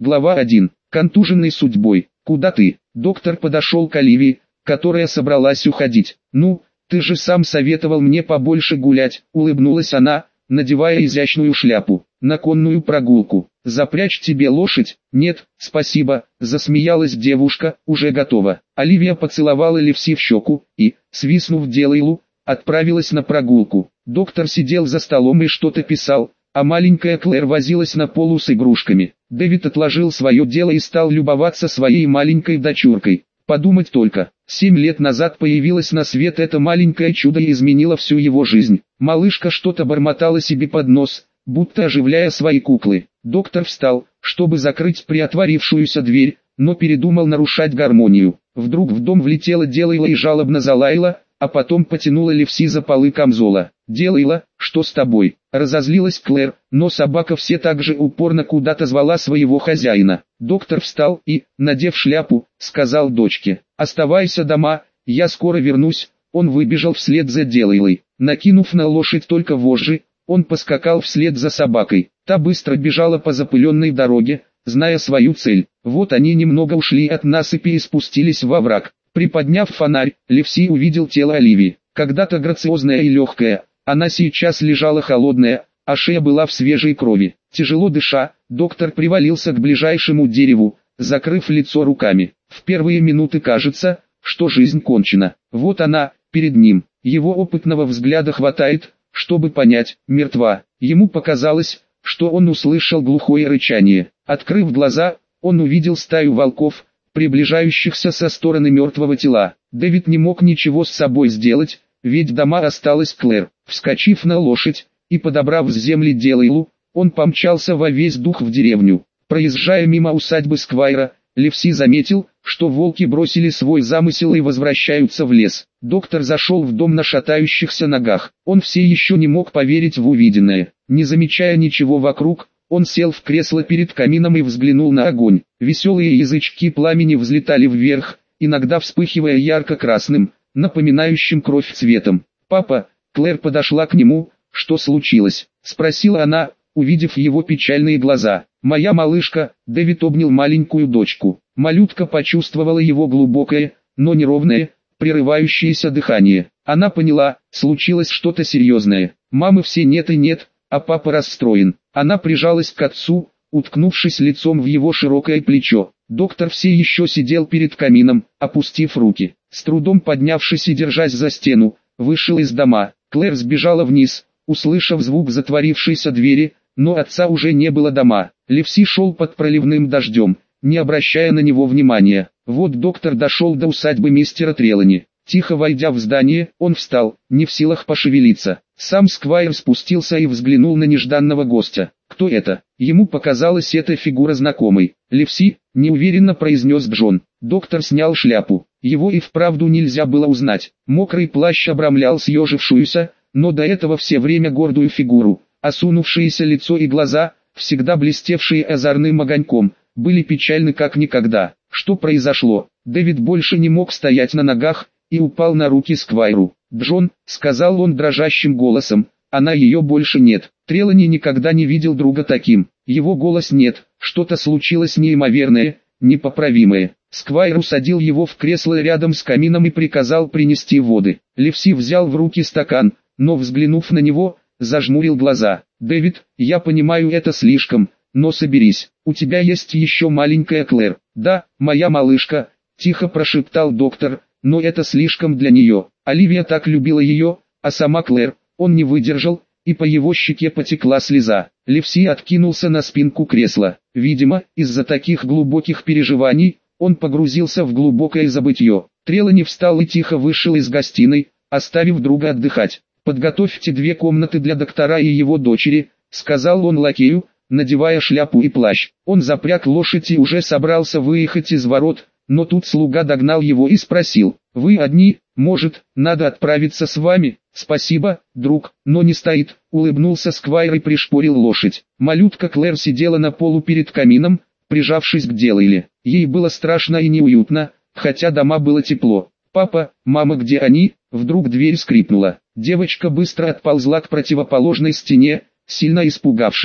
Глава 1. Контуженный судьбой. Куда ты? Доктор подошел к Оливии, которая собралась уходить. Ну, ты же сам советовал мне побольше гулять, улыбнулась она, надевая изящную шляпу. На конную прогулку. Запрячь тебе лошадь? Нет, спасибо, засмеялась девушка, уже готова. Оливия поцеловала Ливси в щеку и, свистнув Делейлу, отправилась на прогулку. Доктор сидел за столом и что-то писал, а маленькая Клэр возилась на полу с игрушками. Дэвид отложил свое дело и стал любоваться своей маленькой дочуркой. Подумать только, 7 лет назад появилась на свет это маленькое чудо и изменило всю его жизнь. Малышка что-то бормотала себе под нос, будто оживляя свои куклы. Доктор встал, чтобы закрыть приотворившуюся дверь, но передумал нарушать гармонию. Вдруг в дом влетела Делейла и жалобно залаяла, а потом потянула Ливси за полы камзола. «Делейла, что с тобой?» Разозлилась Клэр, но собака все так же упорно куда-то звала своего хозяина. Доктор встал и, надев шляпу, сказал дочке: «Оставайся дома, я скоро вернусь». Он выбежал вслед за Делейлой. Накинув на лошадь только вожжи, он поскакал вслед за собакой. Та быстро бежала по запыленной дороге, зная свою цель. Вот они немного ушли от насыпи и спустились во враг. Приподняв фонарь, Ливси увидел тело Оливии. Когда-то грациозная и легкая, она сейчас лежала холодная, а шея была в свежей крови. Тяжело дыша, доктор привалился к ближайшему дереву, закрыв лицо руками. В первые минуты кажется, что жизнь кончена. Вот она, перед ним. Его опытного взгляда хватает, чтобы понять, мертва. Ему показалось, что он услышал глухое рычание. Открыв глаза, он увидел стаю волков, приближающихся со стороны мертвого тела. Дэвид не мог ничего с собой сделать, ведь дома осталась Клэр. Вскочив на лошадь и подобрав с земли Делейлу, он помчался во весь дух в деревню. Проезжая мимо усадьбы Сквайра, Ливси заметил, что волки бросили свой замысел и возвращаются в лес. Доктор зашел в дом на шатающихся ногах. Он все еще не мог поверить в увиденное. Не замечая ничего вокруг, он сел в кресло перед камином и взглянул на огонь. Веселые язычки пламени взлетали вверх, иногда вспыхивая ярко-красным, напоминающим кровь цветом. «Папа», Клэр подошла к нему, «что случилось?» — спросила она, увидев его печальные глаза. «Моя малышка», — Дэвид обнял маленькую дочку. Малютка почувствовала его глубокое, но неровное, прерывающееся дыхание. Она поняла, случилось что-то серьезное. Мамы все нет и нет, а папа расстроен. Она прижалась к отцу, уткнувшись лицом в его широкое плечо. Доктор все еще сидел перед камином, опустив руки. С трудом поднявшись и держась за стену, вышел из дома. Клэр сбежала вниз, услышав звук затворившейся двери, но отца уже не было дома. Ливси шел под проливным дождем, не обращая на него внимания. Вот доктор дошел до усадьбы мистера Трелани. Тихо войдя в здание, он встал, не в силах пошевелиться. Сам Сквайр спустился и взглянул на нежданного гостя. Кто это? Ему показалась эта фигура знакомой. «Ливси», — неуверенно произнес Джон. Доктор снял шляпу. Его и вправду нельзя было узнать. Мокрый плащ обрамлял съежившуюся, но до этого все время гордую фигуру. Осунувшееся лицо и глаза, всегда блестевшие озорным огоньком, были печальны как никогда. Что произошло? Дэвид больше не мог стоять на ногах и упал на руки Сквайру. «Джон», — сказал он дрожащим голосом, — «она ее больше нет». Трелани никогда не видел друга таким. Его голос нет, что-то случилось неимоверное, непоправимое. Сквайр усадил его в кресло рядом с камином и приказал принести воды. Ливси взял в руки стакан, но взглянув на него, зажмурил глаза. «Дэвид, я понимаю, это слишком, но соберись, у тебя есть еще маленькая Клэр». «Да, моя малышка», — тихо прошептал доктор, — «но это слишком для нее». Оливия так любила ее, а сама Клэр, он не выдержал, и по его щеке потекла слеза. Ливси откинулся на спинку кресла. Видимо, из-за таких глубоких переживаний, он погрузился в глубокое забытье. Трелани встал и тихо вышел из гостиной, оставив друга отдыхать. «Подготовьте 2 комнаты для доктора и его дочери», — сказал он лакею, надевая шляпу и плащ. Он запряг лошадь и уже собрался выехать из ворот, но тут слуга догнал его и спросил: «Вы одни? Может, надо отправиться с вами?» «Спасибо, друг, но не стоит», — улыбнулся Сквайр и пришпорил лошадь. Малютка Клэр сидела на полу перед камином, прижавшись к Делейле. Ей было страшно и неуютно, хотя дома было тепло. «Папа, мама, где они?» Вдруг дверь скрипнула. Девочка быстро отползла к противоположной стене, сильно испугавшись.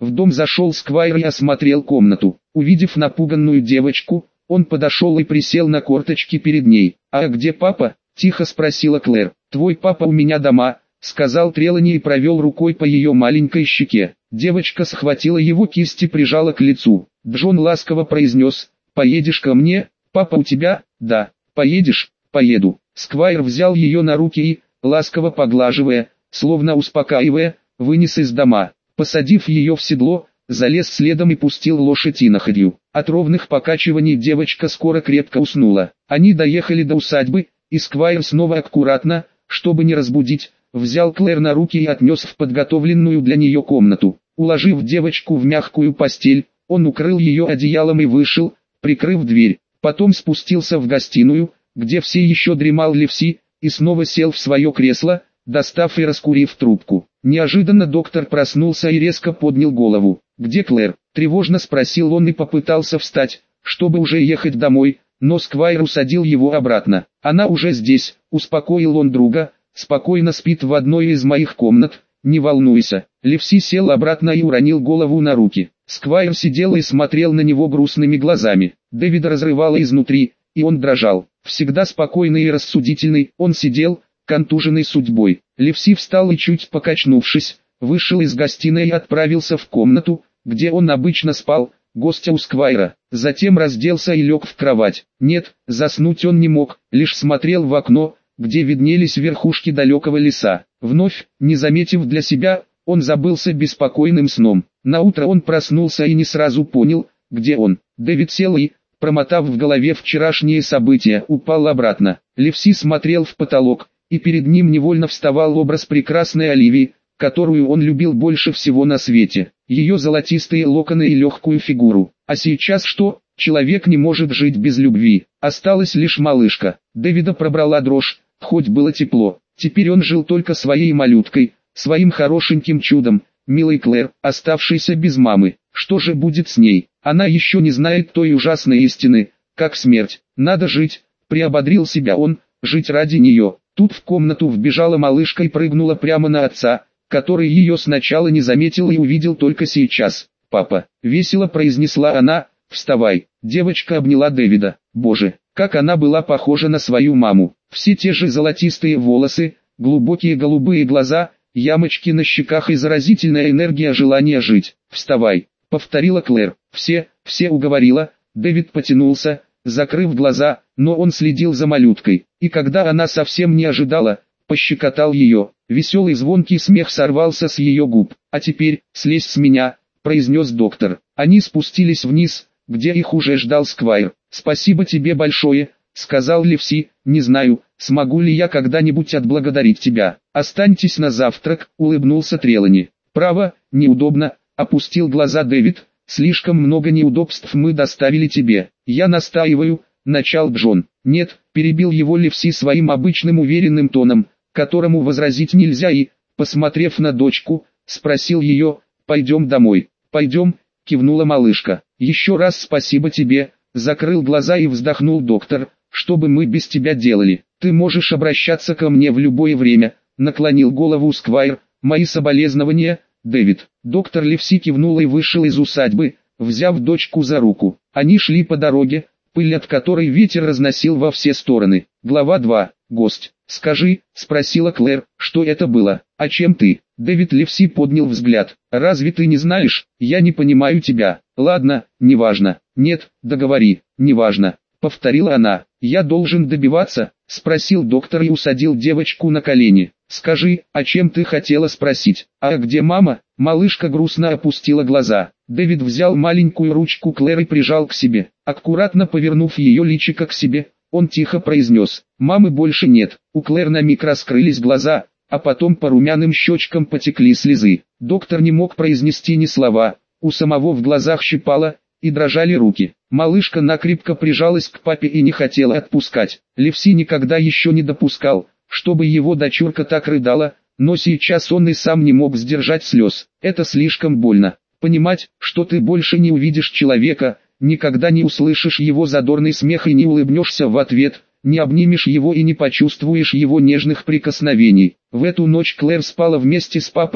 В дом зашел Сквайр и осмотрел комнату. Увидев напуганную девочку, он подошел и присел на корточки перед ней. «А где папа?» – тихо спросила Клэр. «Твой папа у меня дома», – сказал Трелани и провел рукой по ее маленькой щеке. Девочка схватила его кисть и прижала к лицу. Джон ласково произнес: «Поедешь ко мне? Папа у тебя?» «Да». «Поедешь?» «Поеду». Сквайр взял ее на руки и, ласково поглаживая, словно успокаивая, вынес из дома. Посадив ее в седло, залез следом и пустил лошадь иноходью. От ровных покачиваний девочка скоро крепко уснула. Они доехали до усадьбы, и Сквайр снова аккуратно, чтобы не разбудить, взял Клэр на руки и отнес в подготовленную для нее комнату. Уложив девочку в мягкую постель, он укрыл ее одеялом и вышел, прикрыв дверь. Потом спустился в гостиную, где все еще дремал Ливси, и снова сел в свое кресло, достав и раскурив трубку. Неожиданно доктор проснулся и резко поднял голову. «Где Клэр?» – тревожно спросил он и попытался встать, чтобы уже ехать домой, но Сквайр усадил его обратно. «Она уже здесь», – успокоил он друга, – «спокойно спит в одной из моих комнат, не волнуйся». Ливси сел обратно и уронил голову на руки. Сквайр сидел и смотрел на него грустными глазами. Дэвида разрывало изнутри, и он дрожал. Всегда спокойный и рассудительный, он сидел, контуженный судьбой. Ливси встал и, чуть покачнувшись, вышел из гостиной и отправился в комнату, где он обычно спал, гостя у Сквайра. Затем разделся и лег в кровать. Нет, заснуть он не мог, лишь смотрел в окно, где виднелись верхушки далекого леса. Вновь, не заметив для себя, он забылся беспокойным сном. Наутро он проснулся и не сразу понял, где он. Дэвид сел и, промотав в голове вчерашние события, упал обратно. Ливси смотрел в потолок, и перед ним невольно вставал образ прекрасной Оливии, которую он любил больше всего на свете. Ее золотистые локоны и легкую фигуру. А сейчас что? Человек не может жить без любви. Осталась лишь малышка. Дэвида пробрала дрожь, хоть было тепло. Теперь он жил только своей малюткой, своим хорошеньким чудом, милой Клэр, оставшейся без мамы. Что же будет с ней? Она еще не знает той ужасной истины, как смерть. Надо жить, приободрил себя он, жить ради нее. Тут в комнату вбежала малышка и прыгнула прямо на отца, который ее сначала не заметил и увидел только сейчас. «Папа», — весело произнесла она, — «вставай». Девочка обняла Дэвида. Боже, как она была похожа на свою маму. Все те же золотистые волосы, глубокие голубые глаза, ямочки на щеках и заразительная энергия желания жить. «Вставай», — повторила Клэр. Все уговорила. Дэвид потянулся, закрыв глаза, но он следил за малюткой, и когда она совсем не ожидала, пощекотал ее. Веселый звонкий смех сорвался с ее губ. «А теперь, слезь с меня», — произнес доктор. Они спустились вниз, где их уже ждал Сквайр. «Спасибо тебе большое», — сказал Ливси, — «не знаю, смогу ли я когда-нибудь отблагодарить тебя». «Останьтесь на завтрак», — улыбнулся Трелани. «Право, неудобно», — опустил глаза Дэвид, — «слишком много неудобств мы доставили тебе». «Я настаиваю», — начал Джон. «Нет», — перебил его Ливси своим обычным уверенным тоном, которому возразить нельзя, и, посмотрев на дочку, спросил ее: «Пойдем домой?» «Пойдем», — кивнула малышка. «Еще раз спасибо тебе», — закрыл глаза и вздохнул доктор. «Что бы мы без тебя делали? Ты можешь обращаться ко мне в любое время», — наклонил голову Сквайр. «Мои соболезнования, Дэвид». Доктор Ливси кивнул и вышел из усадьбы, взяв дочку за руку. Они шли по дороге, пыль от которой ветер разносил во все стороны. Глава 2. Гость. «Скажи», — спросила Клэр, — «что это было? А чем ты?» Дэвид Ливси поднял взгляд. «Разве ты не знаешь? Я не понимаю тебя». «Ладно, неважно». «Нет, договори». «Неважно», — повторила она. «Я должен добиваться?» — спросил доктор и усадил девочку на колени. «Скажи, о чем ты хотела спросить?» «А где мама?» Малышка грустно опустила глаза. Дэвид взял маленькую ручку Клэр и прижал к себе. Аккуратно повернув ее личико к себе, он тихо произнес: «Мамы больше нет». У Клэр на миг раскрылись глаза, а потом по румяным щечкам потекли слезы. Доктор не мог произнести ни слова, у самого в глазах щипало, и дрожали руки. Малышка накрепко прижалась к папе и не хотела отпускать. Ливси никогда еще не допускал, чтобы его дочурка так рыдала, но сейчас он и сам не мог сдержать слез. Это слишком больно. Понимать, что ты больше не увидишь человека, никогда не услышишь его задорный смех и не улыбнешься в ответ, не обнимешь его и не почувствуешь его нежных прикосновений. В эту ночь Клэр спала вместе с папой,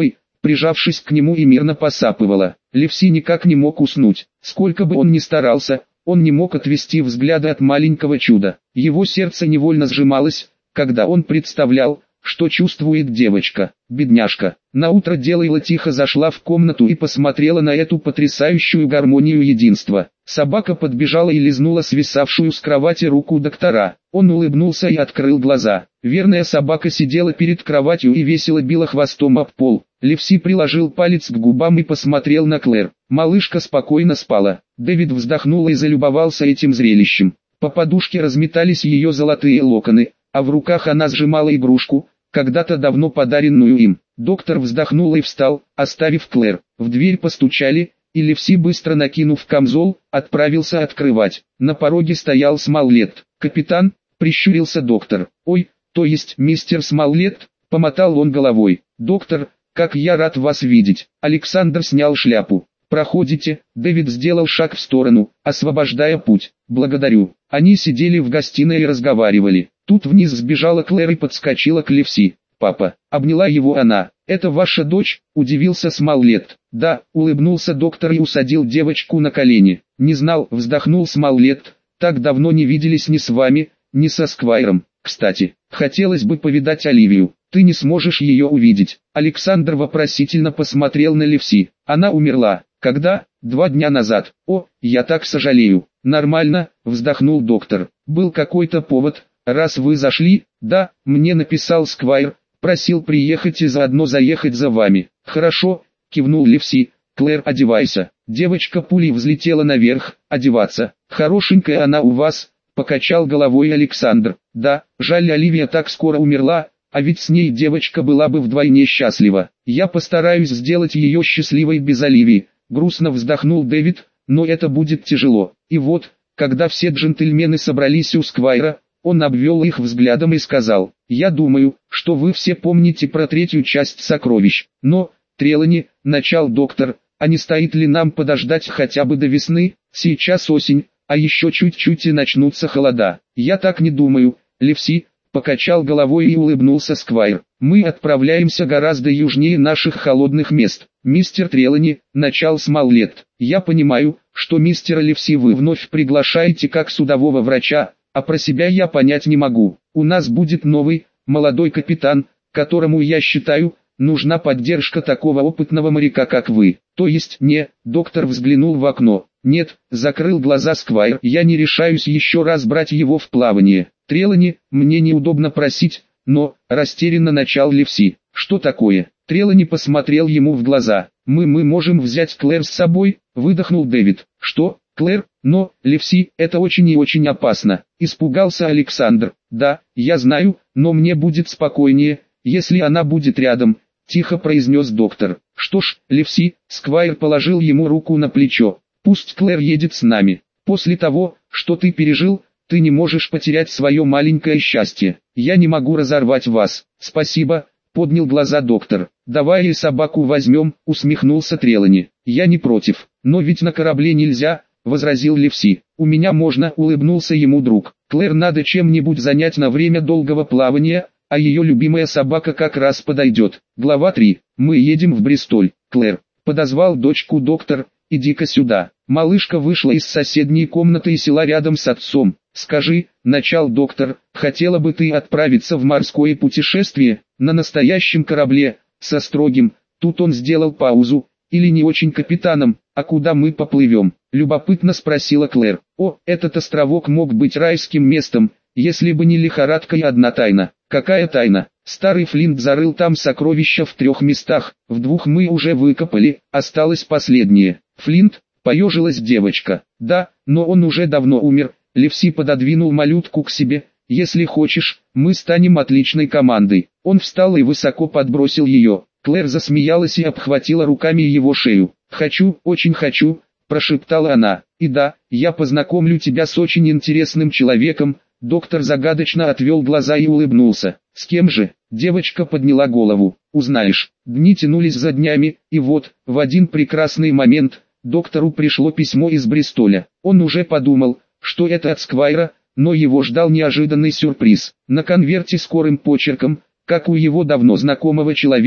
прижавшись к нему и мирно посапывала. Левси никак не мог уснуть. Сколько бы он ни старался, он не мог отвести взгляда от маленького чуда. Его сердце невольно сжималось, когда он представлял, что чувствует девочка. Бедняжка. Наутро Делайла тихо зашла в комнату и посмотрела на эту потрясающую гармонию единства. Собака подбежала и лизнула свисавшую с кровати руку доктора. Он улыбнулся и открыл глаза. Верная собака сидела перед кроватью и весело била хвостом об пол. Левси приложил палец к губам и посмотрел на Клэр. Малышка спокойно спала. Дэвид вздохнул и залюбовался этим зрелищем. По подушке разметались ее золотые локоны, а в руках она сжимала игрушку, когда-то давно подаренную им. Доктор вздохнул и встал, оставив Клэр. В дверь постучали, и Левси, быстро накинув камзол, отправился открывать. На пороге стоял Смоллетт. «Капитан», — прищурился доктор. «Ой, то есть мистер Смоллетт», — помотал он головой. «Доктор, как я рад вас видеть». Александр снял шляпу. «Проходите». Дэвид сделал шаг в сторону, освобождая путь. «Благодарю». Они сидели в гостиной и разговаривали. Тут вниз сбежала Клэр и подскочила к Левси. «Папа», — обняла его она. «Это ваша дочь?» — удивился Смоллетт. «Да», — улыбнулся доктор и усадил девочку на колени. «Не знал», — вздохнул Смоллетт. «Так давно не виделись ни с вами, ни со Сквайром. Кстати, хотелось бы повидать Оливию. Ты не сможешь ее увидеть». Александр вопросительно посмотрел на Левси. «Она умерла. Когда?» 2 дня назад. «О, я так сожалею». «Нормально», — вздохнул доктор. «Был какой-то повод, раз вы зашли?» «Да, мне написал Сквайр, просил приехать и заодно заехать за вами». «Хорошо», — кивнул Левси. «Клэр, одевайся». Девочка пулей взлетела наверх. «Одеваться. Хорошенькая она у вас», — покачал головой Александр. «Да, жаль, Оливия так скоро умерла, а ведь с ней девочка была бы вдвойне счастлива. Я постараюсь сделать ее счастливой без Оливии», — грустно вздохнул Дэвид, «но это будет тяжело». И вот, когда все джентльмены собрались у Сквайра, он обвел их взглядом и сказал: «Я думаю, что вы все помните про 3-ю часть «Сокровищ». Но, Трелани, — начал доктор, — а не стоит ли нам подождать хотя бы до весны? Сейчас осень, а еще чуть-чуть и начнутся холода». «Я так не думаю, Левси», — покачал головой и улыбнулся Сквайр. «Мы отправляемся гораздо южнее наших холодных мест». «Мистер Трелани», — начал Смоллетт, — «я понимаю, что мистера Левси вы вновь приглашаете как судового врача, а про себя я понять не могу. У нас будет новый, молодой капитан, которому, я считаю, нужна поддержка такого опытного моряка, как вы». «То есть не?» — доктор взглянул в окно. «Нет», — закрыл глаза Сквайр, — «я не решаюсь еще раз брать его в плавание». «Трелани, мне неудобно просить, но...» — растерянно начал Левси. «Что такое?» Трелани посмотрел ему в глаза. Мы можем взять Клэр с собой», — выдохнул Дэвид. «Что, Клэр? Но, Левси, это очень и очень опасно», — испугался Александр. «Да, я знаю, но мне будет спокойнее, если она будет рядом», — тихо произнес доктор. «Что ж, Левси», — Сквайр положил ему руку на плечо, — «пусть Клэр едет с нами. После того, что ты пережил, ты не можешь потерять свое маленькое счастье. Я не могу разорвать вас». «Спасибо», — поднял глаза доктор. «Давай и собаку возьмем», — усмехнулся Трелани. «Я не против, но ведь на корабле нельзя», — возразил Левси. «У меня можно», — улыбнулся ему друг. «Клэр надо чем-нибудь занять на время долгого плавания, а ее любимая собака как раз подойдет». Глава 3. «Мы едем в Бристоль». «Клэр», — подозвал дочку доктор, — «иди-ка сюда». Малышка вышла из соседней комнаты и села рядом с отцом. «Скажи», — начал доктор, — «хотела бы ты отправиться в морское путешествие, на настоящем корабле, со строгим», тут он сделал паузу, «или не очень капитаном, а куда мы поплывем?» любопытно спросила Клэр. «О, этот островок мог быть райским местом, если бы не лихорадка и одна тайна». «Какая тайна?» «Старый Флинт зарыл там сокровища в 3 местах, в 2 мы уже выкопали, осталось последнее». «Флинт?» — поежилась девочка. «Да, но он уже давно умер». Левси пододвинул малютку к себе. «Если хочешь, мы станем отличной командой». Он встал и высоко подбросил ее. Клэр засмеялась и обхватила руками его шею. «Хочу, очень хочу», — прошептала она. «И да, я познакомлю тебя с очень интересным человеком». Доктор загадочно отвел глаза и улыбнулся. «С кем же?» Девочка подняла голову. «Узнаешь». Дни тянулись за днями, и вот, в один прекрасный момент, доктору пришло письмо из Бристоля. Он уже подумал, что это от Сквайра, но его ждал неожиданный сюрприз. На конверте скорым почерком, как у его давно знакомого человека,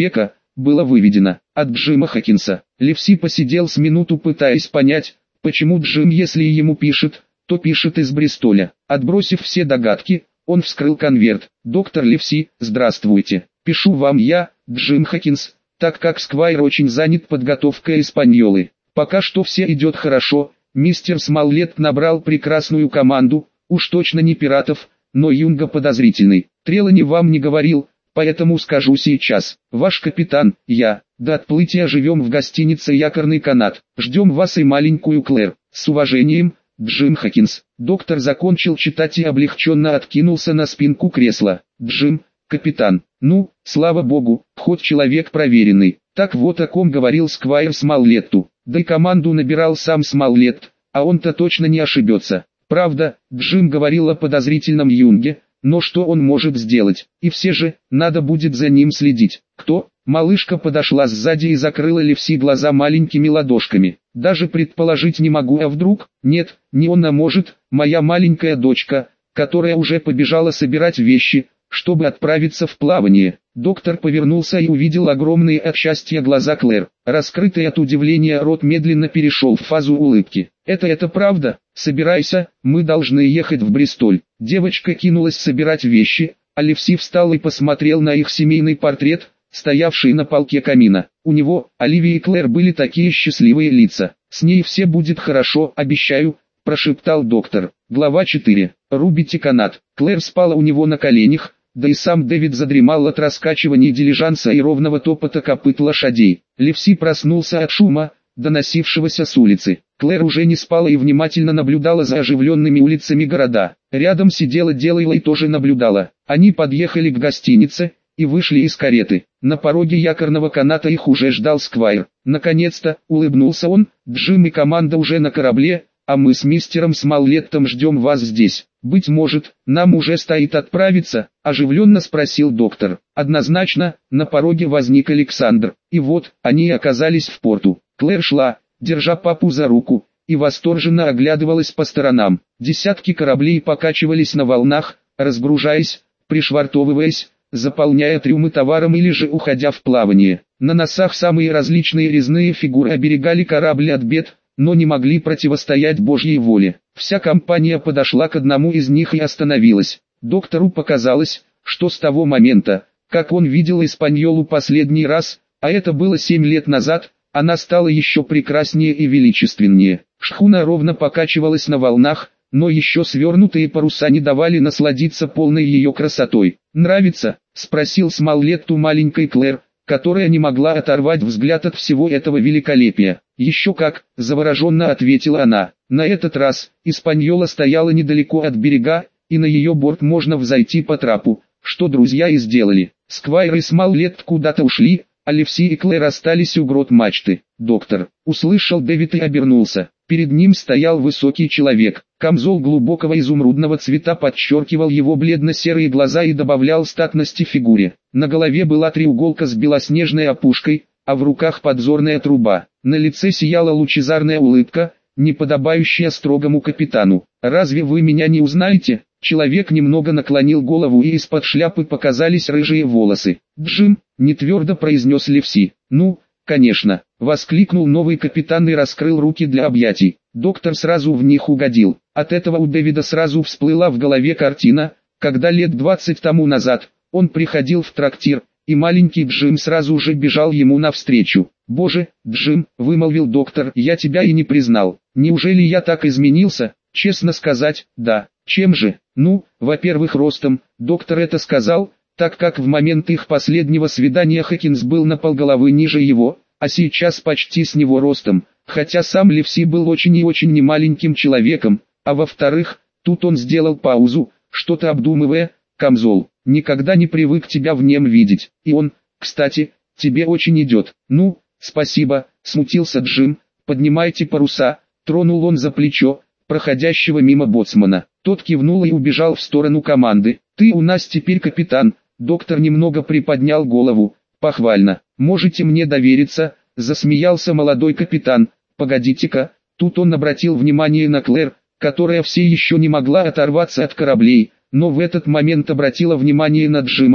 было выведено от Джима Хокинса. Ливси посидел с минуту, пытаясь понять, почему Джим, если ему пишет, то пишет из Бристоля. Отбросив все догадки, он вскрыл конверт. «Доктор Ливси, здравствуйте. Пишу вам я, Джим Хокинс, так как Сквайр очень занят подготовкой Испаньолы. Пока что все идет хорошо, мистер Смоллетт набрал прекрасную команду, уж точно не пиратов, но Юнга подозрительный. Трелани вам не говорил, поэтому скажу сейчас. Ваш капитан, я, до отплытия живем в гостинице «Якорный канат». Ждем вас и маленькую Клэр. С уважением, Джим Хокинс». Доктор закончил читать и облегченно откинулся на спинку кресла. «Джим, капитан, ну, слава богу, хоть человек проверенный». Так вот о ком говорил Сквайр Смоллетту. Да и команду набирал сам Смоллетт, а он-то точно не ошибется. Правда, Джим говорил о подозрительном Юнге, но что он может сделать? И все же, надо будет за ним следить. Кто? Малышка подошла сзади и закрыла Ливси глаза маленькими ладошками. Даже предположить не могу, а вдруг? Нет, не он, а может, моя маленькая дочка, которая уже побежала собирать вещи, чтобы отправиться в плавание. Доктор повернулся и увидел огромные от счастья глаза Клэр. Раскрытый от удивления рот медленно перешел в фазу улыбки. Это правда? Собирайся, мы должны ехать в Бристоль». Девочка кинулась собирать вещи, а Ливси встал и посмотрел на их семейный портрет, стоявший на полке камина. У него, Оливии и Клэр, были такие счастливые лица. «С ней все будет хорошо, обещаю», – прошептал доктор. Глава 4. «Рубите канат». Клэр спала у него на коленях, да и сам Дэвид задремал от раскачивания дилижанса и ровного топота копыт лошадей. Ливси проснулся от шума, доносившегося с улицы. Клэр уже не спала и внимательно наблюдала за оживленными улицами города. Рядом сидела Делайла и тоже наблюдала. Они подъехали к гостинице и вышли из кареты. На пороге якорного каната их уже ждал Сквайр. «Наконец-то», — улыбнулся он, — «Джим и команда уже на корабле, а мы с мистером Смоллеттом ждем вас здесь. Быть может, нам уже стоит отправиться?» – оживленно спросил доктор. Однозначно, на пороге возник Александр. И вот, они и оказались в порту. Клэр шла, держа папу за руку, и восторженно оглядывалась по сторонам. Десятки кораблей покачивались на волнах, разгружаясь, пришвартовываясь, заполняя трюмы товаром или же уходя в плавание. На носах самые различные резные фигуры оберегали корабль от бед, но не могли противостоять Божьей воле. Вся компания подошла к одному из них и остановилась. Доктору показалось, что с того момента, как он видел Испаньолу последний раз, а это было 7 лет назад, она стала еще прекраснее и величественнее. Шхуна ровно покачивалась на волнах, но еще свернутые паруса не давали насладиться полной ее красотой. «Нравится?» – спросил Смоллетт у маленькой Клэр, которая не могла оторвать взгляд от всего этого великолепия. «Еще как», – завороженно ответила она. На этот раз, Испаньола стояла недалеко от берега, и на ее борт можно взойти по трапу, что друзья и сделали. Сквайр и Смоллетт куда-то ушли, а Ливси и Клэр остались у грот мачты. «Доктор», – услышал Дэвид и обернулся. Перед ним стоял высокий человек. Камзол глубокого изумрудного цвета подчеркивал его бледно-серые глаза и добавлял статности фигуре. На голове была треуголка с белоснежной опушкой, а в руках подзорная труба. На лице сияла лучезарная улыбка, не подобающая строгому капитану. «Разве вы меня не узнаете?» Человек немного наклонил голову, и из-под шляпы показались рыжие волосы. «Джим», — нетвердо произнес Ливси. «Ну, конечно», — воскликнул новый капитан и раскрыл руки для объятий. Доктор сразу в них угодил. От этого у Дэвида сразу всплыла в голове картина, когда лет 20 тому назад он приходил в трактир, и маленький Джим сразу же бежал ему навстречу. «Боже, Джим», — вымолвил доктор, — «я тебя и не признал. Неужели я так изменился?» «Честно сказать, да. Чем же?» «Ну, во-первых, ростом», — доктор это сказал, так как в момент их последнего свидания Хокинс был на полголовы ниже его, а сейчас почти с него ростом, хотя сам Ливси был очень и очень немаленьким человеком. А во-вторых, тут он сделал паузу, что-то обдумывая. «Камзол, никогда не привык тебя в нем видеть, и он, кстати, тебе очень идет». «Ну, спасибо», — смутился Джим. «Поднимайте паруса», — тронул он за плечо проходящего мимо боцмана. Тот кивнул и убежал в сторону команды. «Ты у нас теперь капитан», — доктор немного приподнял голову. «Похвально. Можете мне довериться», — засмеялся молодой капитан. «Погодите-ка», тут он обратил внимание на Клэр, которая все еще не могла оторваться от кораблей, но в этот момент обратила внимание на Джима.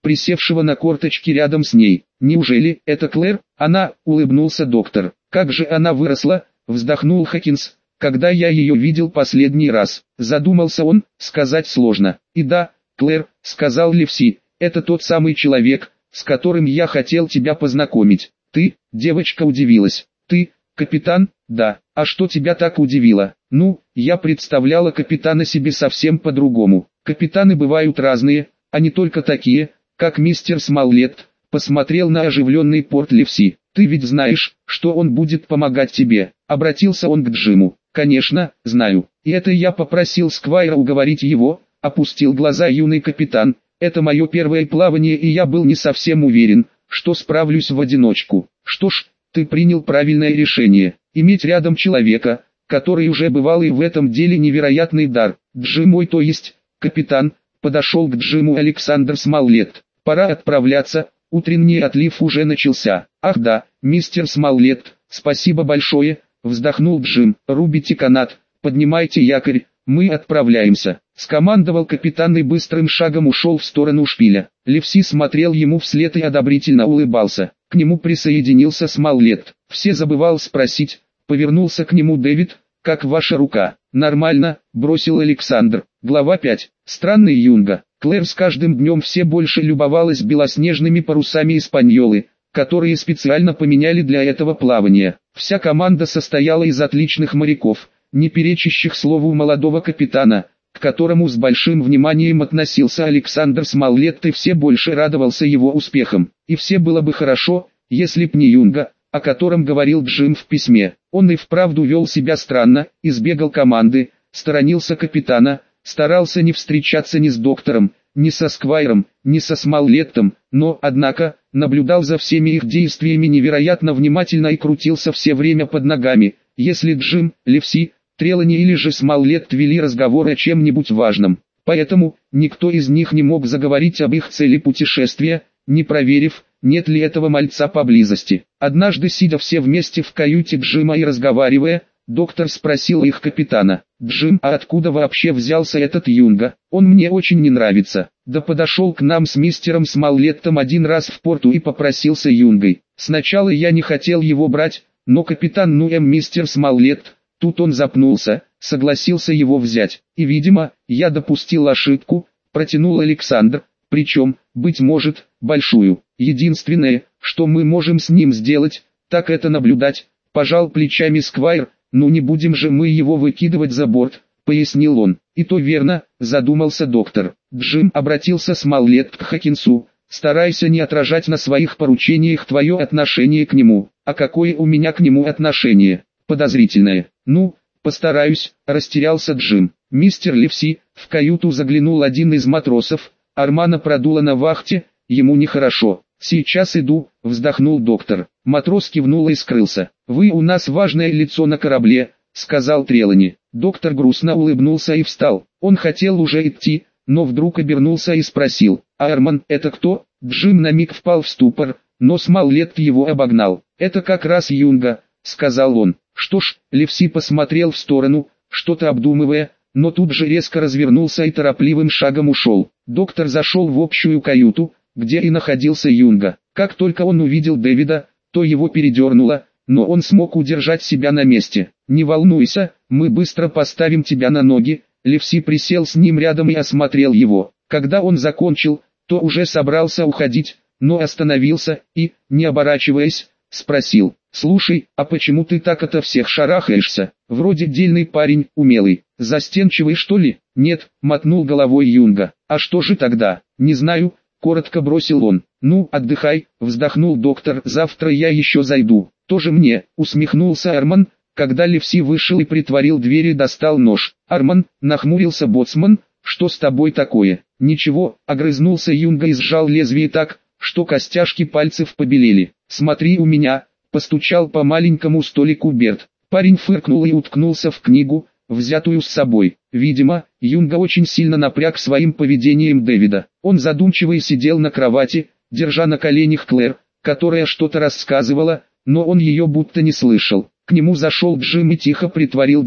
присевшего на корточки рядом с ней. «Неужели это Клэр?» «Она», — улыбнулся доктор. «Как же она выросла», — вздохнул Хокинс. «Когда я ее видел последний раз?» Задумался он, сказать сложно. «И да, Клэр», — сказал Ливси, — «это тот самый человек, с которым я хотел тебя познакомить». «Ты?» — девочка удивилась. «Ты, капитан?» «Да. А что тебя так удивило?» «Ну, я представляла капитана себе совсем по-другому. Капитаны бывают разные, а не только такие, как мистер Смоллетт», — посмотрел на оживленный порт Ливси. «Ты ведь знаешь, что он будет помогать тебе?» Обратился он к Джиму. «Конечно, знаю. И это я попросил Сквайра уговорить его», — опустил глаза юный капитан. «Это мое первое плавание, и я был не совсем уверен, что справлюсь в одиночку. Что ж, ты принял правильное решение. Иметь рядом человека, который уже бывал и в этом деле невероятный дар. Джим мой, то есть, капитан», — подошел к Джиму Александр Смоллетт. «Пора отправляться, утренний отлив уже начался». «Ах да, мистер Смоллетт, спасибо большое», — вздохнул Джим. «Рубите канат, поднимайте якорь, мы отправляемся», — скомандовал капитан и быстрым шагом ушел в сторону шпиля. Ливси смотрел ему вслед и одобрительно улыбался. К нему присоединился Смоллетт. Все забывал спросить. Повернулся к нему Дэвид. «Как ваша рука?» «Нормально», — бросил Александр. Глава 5. Странный юнга. Клэр с каждым днем все больше любовалась белоснежными парусами Испаньолы, которые специально поменяли для этого плавания. Вся команда состояла из отличных моряков, не перечащих слову молодого капитана, к которому с большим вниманием относился Александр Смоллетт, и все больше радовался его успехам. И все было бы хорошо, если б не юнга, о котором говорил Джим в письме. Он и вправду вел себя странно, избегал команды, сторонился капитана, старался не встречаться ни с доктором, ни со Сквайром, ни со Смоллеттом, но, однако, наблюдал за всеми их действиями невероятно внимательно и крутился все время под ногами. Если Джим, Ливси, Трелани или же Смоллетт вели разговор о чем-нибудь важном. Поэтому, никто из них не мог заговорить об их цели путешествия, не проверив, нет ли этого мальца поблизости. Однажды, сидя все вместе в каюте Джима и разговаривая, доктор спросил их капитана: «Джим, а откуда вообще взялся этот юнга? Он мне очень не нравится». «Да подошел к нам с мистером Смоллеттом один раз в порту и попросился юнгой. Сначала я не хотел его брать, но капитан мистер Смоллетт». Тут он запнулся, согласился его взять. «И, видимо, я допустил ошибку», — протянул Александр, «причем, быть может, большую. Единственное, что мы можем с ним сделать, так это наблюдать», — пожал плечами Сквайр. «Ну не будем же мы его выкидывать за борт», — пояснил он. «И то верно», — задумался доктор. Джим, обратился Смоллетт к Хокинсу, «старайся не отражать на своих поручениях твое отношение к нему». «А какое у меня к нему отношение?» «Подозрительное». «Ну, постараюсь», — растерялся Джим. «Мистер Ливси», — в каюту заглянул один из матросов. «Армана продуло на вахте, ему нехорошо». «Сейчас иду», — вздохнул доктор. Матрос кивнул и скрылся. «Вы у нас важное лицо на корабле», — сказал Трелани. Доктор грустно улыбнулся и встал. Он хотел уже идти, но вдруг обернулся и спросил: «А Арман, это кто?» Джим на миг впал в ступор, но Смоллетт его обогнал. «Это как раз юнга», — сказал он. Что ж, Ливси посмотрел в сторону, что-то обдумывая, но тут же резко развернулся и торопливым шагом ушел. Доктор зашел в общую каюту, где и находился юнга. Как только он увидел Дэвида, то его передернуло, но он смог удержать себя на месте. «Не волнуйся, мы быстро поставим тебя на ноги». Ливси присел с ним рядом и осмотрел его. Когда он закончил, то уже собрался уходить, но остановился и, не оборачиваясь, спросил: «Слушай, а почему ты так ото всех шарахаешься? Вроде дельный парень, умелый, застенчивый что ли?» «Нет», — мотнул головой юнга. «А что же тогда?» «Не знаю», — коротко бросил он. «Ну, отдыхай», — вздохнул доктор, «завтра я еще зайду». «Тоже мне», — усмехнулся Арман, когда Ливси вышел и притворил дверь и достал нож. «Арман», — нахмурился боцман, — «что с тобой такое?» «Ничего», — огрызнулся юнга и сжал лезвие так, что костяшки пальцев побелели. «Смотри у меня», — постучал по маленькому столику Берт. Парень фыркнул и уткнулся в книгу, взятую с собой. Видимо, юнга очень сильно напряг своим поведением Дэвида. Он задумчиво сидел на кровати, держа на коленях Клэр, которая что-то рассказывала, но он ее будто не слышал. К нему зашел Джим и тихо притворил дверь.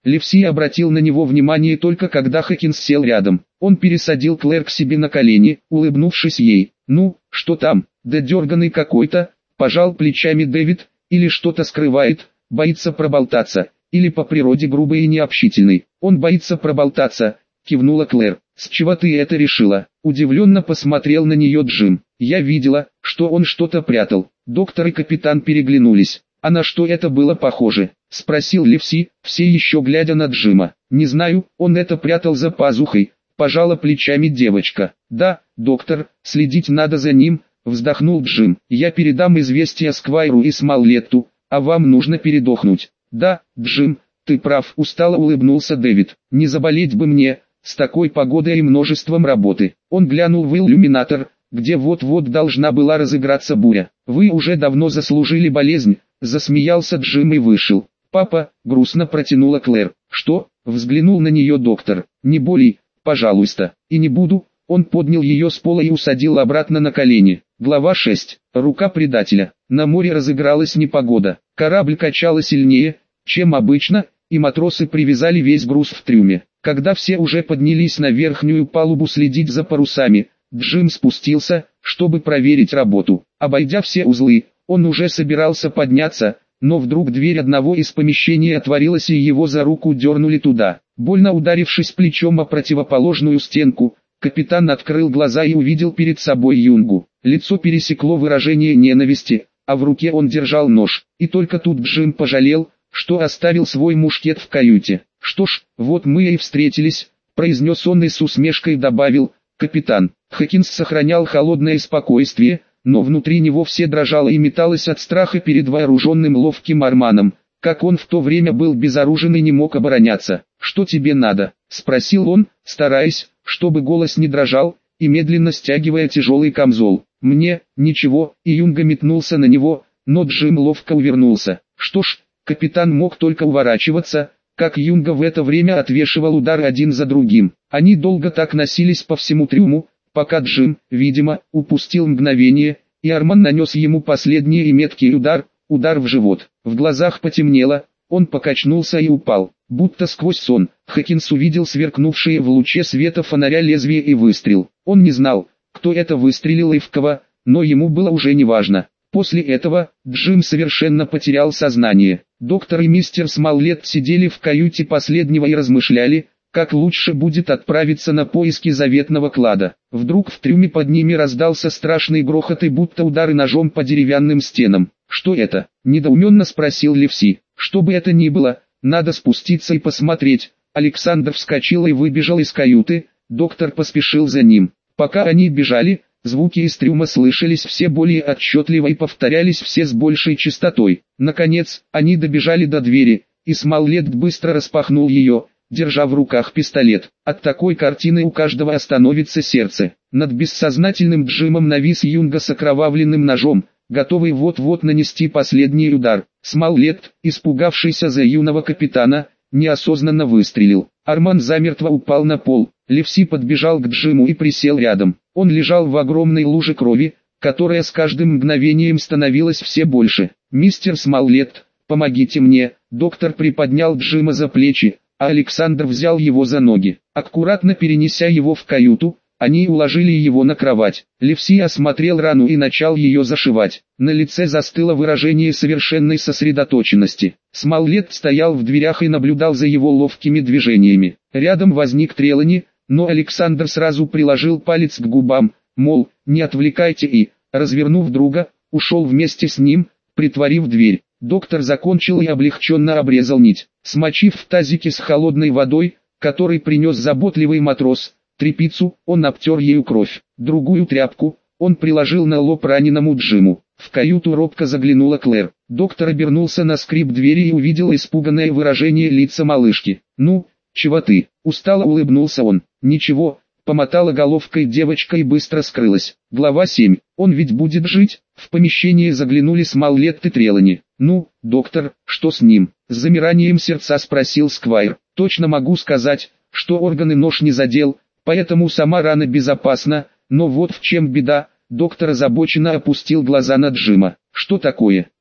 Ливси обратил на него внимание только когда Хокинс сел рядом. Он пересадил Клэр к себе на колени, улыбнувшись ей. «Ну, что там? Да дерганый какой-то», – пожал плечами Дэвид, – «или что-то скрывает, боится проболтаться, или по природе грубый и необщительный». «Он боится проболтаться», – кивнула Клэр. «С чего ты это решила?» – удивленно посмотрел на нее Джим. «Я видела, что он что-то прятал». Доктор и капитан переглянулись. «А на что это было похоже?» – спросил Ливси, все еще глядя на Джима. «Не знаю, он это прятал за пазухой», – пожала плечами девочка. «Да, доктор, следить надо за ним», – вздохнул Джим. «Я передам известие Сквайру и Смоллетту, а вам нужно передохнуть». «Да, Джим, ты прав», – устало улыбнулся Дэвид. «Не заболеть бы мне, с такой погодой и множеством работы». Он глянул в иллюминатор, где вот-вот должна была разыграться буря. «Вы уже давно заслужили болезнь», – засмеялся Джим и вышел. «Папа», – грустно протянула Клэр. «Что?» – взглянул на нее доктор. «Не болей, пожалуйста». «И не буду». Он поднял ее с пола и усадил обратно на колени. Глава 6. Рука предателя. На море разыгралась непогода. Корабль качало сильнее, чем обычно, и матросы привязали весь груз в трюме. Когда все уже поднялись на верхнюю палубу следить за парусами, Джим спустился, чтобы проверить работу. Обойдя все узлы, он уже собирался подняться, но вдруг дверь одного из помещений отворилась и его за руку дернули туда. Больно ударившись плечом о противоположную стенку, капитан открыл глаза и увидел перед собой Юнгу. Лицо пересекло выражение ненависти, а в руке он держал нож. И только тут Джим пожалел, что оставил свой мушкет в каюте. «Что ж, вот мы и встретились», – произнес он и с усмешкой добавил: «Капитан». Хокинс сохранял холодное спокойствие, но внутри него все дрожало и металось от страха перед вооруженным ловким арманом, как он в то время был безоружен и не мог обороняться. «Что тебе надо?» – спросил он, стараясь, чтобы голос не дрожал, и медленно стягивая тяжелый камзол. «Мне, ничего», и Юнга метнулся на него, но Джим ловко увернулся. Что ж, капитан мог только уворачиваться, как Юнга в это время отвешивал удары один за другим. Они долго так носились по всему трюму, пока Джим, видимо, упустил мгновение, и Арман нанес ему последний и меткий удар в живот. В глазах потемнело, он покачнулся и упал. Будто сквозь сон, Хокинс увидел сверкнувшие в луче света фонаря лезвие и выстрел. Он не знал, кто это выстрелил и в кого, но ему было уже неважно. После этого, Джим совершенно потерял сознание. Доктор и мистер Смоллетт сидели в каюте последнего и размышляли, как лучше будет отправиться на поиски заветного клада. Вдруг в трюме под ними раздался страшный грохот и будто удары ножом по деревянным стенам. «Что это?» – недоуменно спросил Ливси. «Что бы это ни было, надо спуститься и посмотреть». Александр вскочил и выбежал из каюты, доктор поспешил за ним. Пока они бежали, звуки из трюма слышались все более отчетливо и повторялись все с большей частотой. Наконец, они добежали до двери, и Смоллетт быстро распахнул ее, держа в руках пистолет. От такой картины у каждого остановится сердце. Над бессознательным Джимом навис Юнга с окровавленным ножом, готовый вот-вот нанести последний удар. Смоллетт, испугавшийся за юного капитана, неосознанно выстрелил. Арман замертво упал на пол. Ливси подбежал к Джиму и присел рядом. Он лежал в огромной луже крови, которая с каждым мгновением становилась все больше. «Мистер Смоллетт, помогите мне!» Доктор приподнял Джима за плечи, а Александр взял его за ноги. Аккуратно перенеся его в каюту, они уложили его на кровать. Ливси осмотрел рану и начал ее зашивать. На лице застыло выражение совершенной сосредоточенности. Смоллетт стоял в дверях и наблюдал за его ловкими движениями. Рядом возник Трелани, но Александр сразу приложил палец к губам, мол, не отвлекайте и, развернув друга, ушел вместе с ним, притворив дверь. Доктор закончил и облегченно обрезал нить. Смочив в тазике с холодной водой, который принес заботливый матрос, тряпицу, он обтер ею кровь. Другую тряпку он приложил на лоб раненому Джиму. В каюту робко заглянула Клэр. Доктор обернулся на скрип двери и увидел испуганное выражение лица малышки. «Ну, чего ты?» – устало улыбнулся он. «Ничего», – помотала головкой девочка и быстро скрылась. Глава 7. «Он ведь будет жить?» В помещение заглянули Смоллетт и Трелани. «Ну, доктор, что с ним?» – с замиранием сердца спросил Сквайр. «Точно могу сказать, что органы нож не задел, поэтому сама рана безопасна, но вот в чем беда». Доктор озабоченно опустил глаза на Джима. «Что такое?»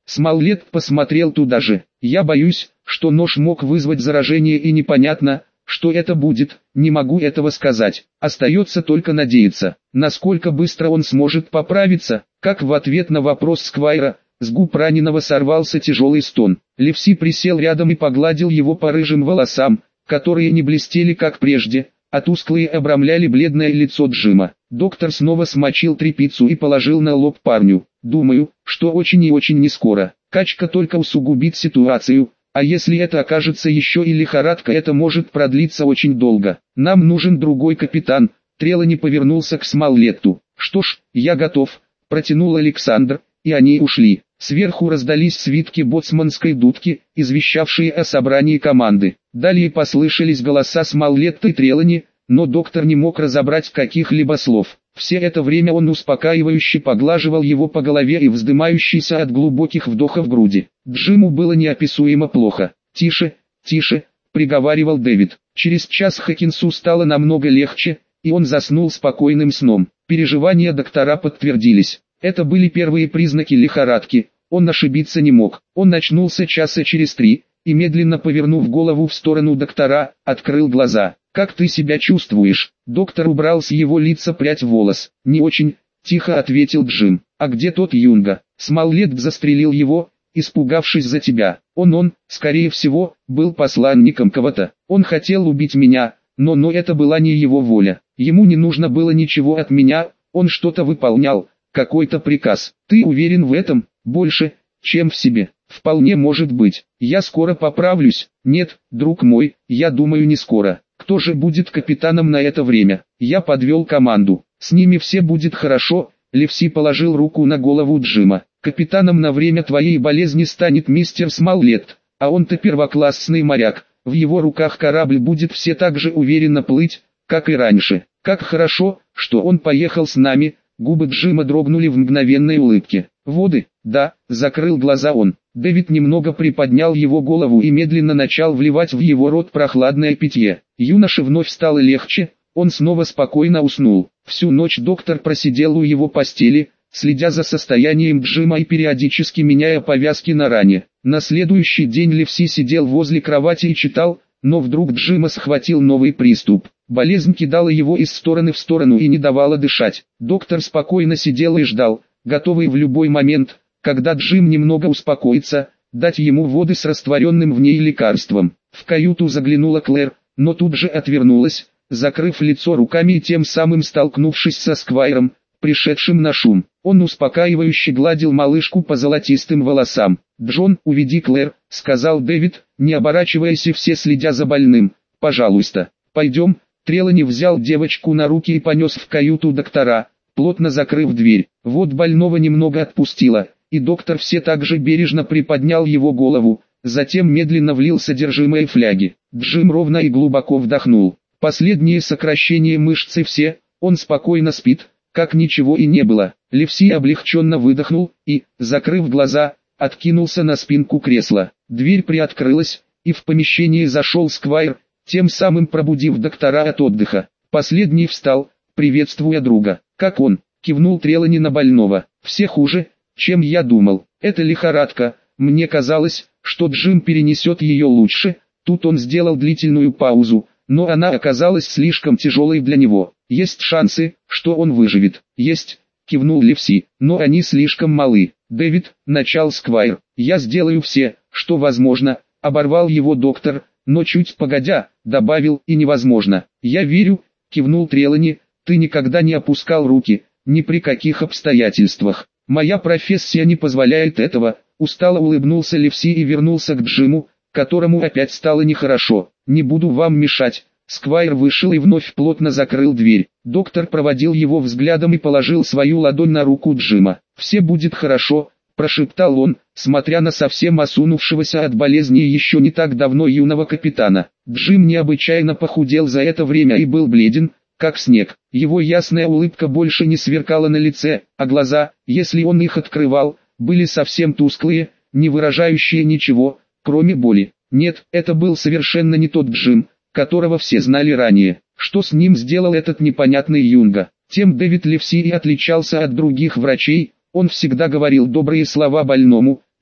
Смоллет посмотрел туда же. Я боюсь, что нож мог вызвать заражение и непонятно, что это будет, не могу этого сказать. Остается только надеяться, насколько быстро он сможет поправиться. Как в ответ на вопрос Сквайра, с губ раненого сорвался тяжелый стон. Ливси присел рядом и погладил его по рыжим волосам, которые не блестели как прежде, а тусклые обрамляли бледное лицо Джима. Доктор снова смочил тряпицу и положил на лоб парню. Думаю, что очень и очень нескоро. Качка только усугубит ситуацию, а если это окажется еще и лихорадка, это может продлиться очень долго. Нам нужен другой капитан. Трелани повернулся к Смоллетту. Что ж, я готов, протянул Александр, и они ушли. Сверху раздались свитки боцманской дудки, извещавшие о собрании команды. Далее послышались голоса Смоллетта и Трелани, но доктор не мог разобрать каких-либо слов. Все это время он успокаивающе поглаживал его по голове и вздымающийся от глубоких вдохов груди. Джиму было неописуемо плохо. «Тише, тише», — приговаривал Дэвид. Через час Хокинсу стало намного легче, и он заснул спокойным сном. Переживания доктора подтвердились. Это были первые признаки лихорадки, он ошибиться не мог. Он очнулся часа через 3, и медленно повернув голову в сторону доктора, открыл глаза. «Как ты себя чувствуешь?» Доктор убрал с его лица прядь волос. «Не очень», — тихо ответил Джим. «А где тот Юнга?» «Смоллет застрелил его, испугавшись за тебя. Он, скорее всего, был посланником кого-то. Он хотел убить меня, но это была не его воля. Ему не нужно было ничего от меня, он что-то выполнял, какой-то приказ. Ты уверен в этом? Больше, чем в себе?» «Вполне может быть. Я скоро поправлюсь». «Нет, друг мой, я думаю, не скоро. Кто же будет капитаном на это время?» «Я подвел команду. С ними все будет хорошо». Ливси положил руку на голову Джима. «Капитаном на время твоей болезни станет мистер Смоллет, а он-то первоклассный моряк. В его руках корабль будет все так же уверенно плыть, как и раньше. Как хорошо, что он поехал с нами». Губы Джима дрогнули в мгновенной улыбке. «Воды?» «Да», — закрыл глаза он. Дэвид немного приподнял его голову и медленно начал вливать в его рот прохладное питье. Юноше вновь стало легче, он снова спокойно уснул. Всю ночь доктор просидел у его постели, следя за состоянием Джима и периодически меняя повязки на ране. На следующий день Ливси сидел возле кровати и читал, но вдруг Джима схватил новый приступ. Болезнь кидала его из стороны в сторону и не давала дышать. Доктор спокойно сидел и ждал, готовый в любой момент, когда Джим немного успокоится, дать ему воды с растворенным в ней лекарством. В каюту заглянула Клэр, но тут же отвернулась, закрыв лицо руками и тем самым столкнувшись со Сквайром, пришедшим на шум. Он успокаивающе гладил малышку по золотистым волосам. «Джон, уведи Клэр», — сказал Дэвид, не оборачиваясь и все следя за больным. «Пожалуйста, пойдем». Трелани взял девочку на руки и понес в каюту доктора, плотно закрыв дверь. Вот больного немного отпустило, и доктор все так же бережно приподнял его голову, затем медленно влил содержимое фляги. Джим ровно и глубоко вдохнул. Последнее сокращение мышцы все, он спокойно спит, как ничего и не было. Ливси облегченно выдохнул и, закрыв глаза, откинулся на спинку кресла. Дверь приоткрылась, и в помещение зашел Сквайр, тем самым пробудив доктора от отдыха. Последний встал, приветствуя друга. «Как он?» — кивнул Трелани на больного. «Все хуже, чем я думал. Это лихорадка. Мне казалось, что Джим перенесет ее лучше». Тут он сделал длительную паузу, но она оказалась слишком тяжелой для него. «Есть шансы, что он выживет». «Есть», — кивнул Ливси, — «но они слишком малы». «Дэвид», — начал Сквайр, — «я сделаю все, что возможно», — оборвал его доктор, но чуть погодя, добавил: «и невозможно». «Я верю», — кивнул Трелани, — «ты никогда не опускал руки, ни при каких обстоятельствах. Моя профессия не позволяет этого». Устало улыбнулся Ливси и вернулся к Джиму, которому опять стало нехорошо. «Не буду вам мешать». Сквайр вышел и вновь плотно закрыл дверь. Доктор проводил его взглядом и положил свою ладонь на руку Джима. «Все будет хорошо», — прошептал он, смотря на совсем осунувшегося от болезни еще не так давно юного капитана. Джим необычайно похудел за это время и был бледен, как снег. Его ясная улыбка больше не сверкала на лице, а глаза, если он их открывал, были совсем тусклые, не выражающие ничего, кроме боли. Нет, это был совершенно не тот Джим, которого все знали ранее. Что с ним сделал этот непонятный Юнга? Тем Дэвид Ливси и отличался от других врачей. Он всегда говорил добрые слова больному,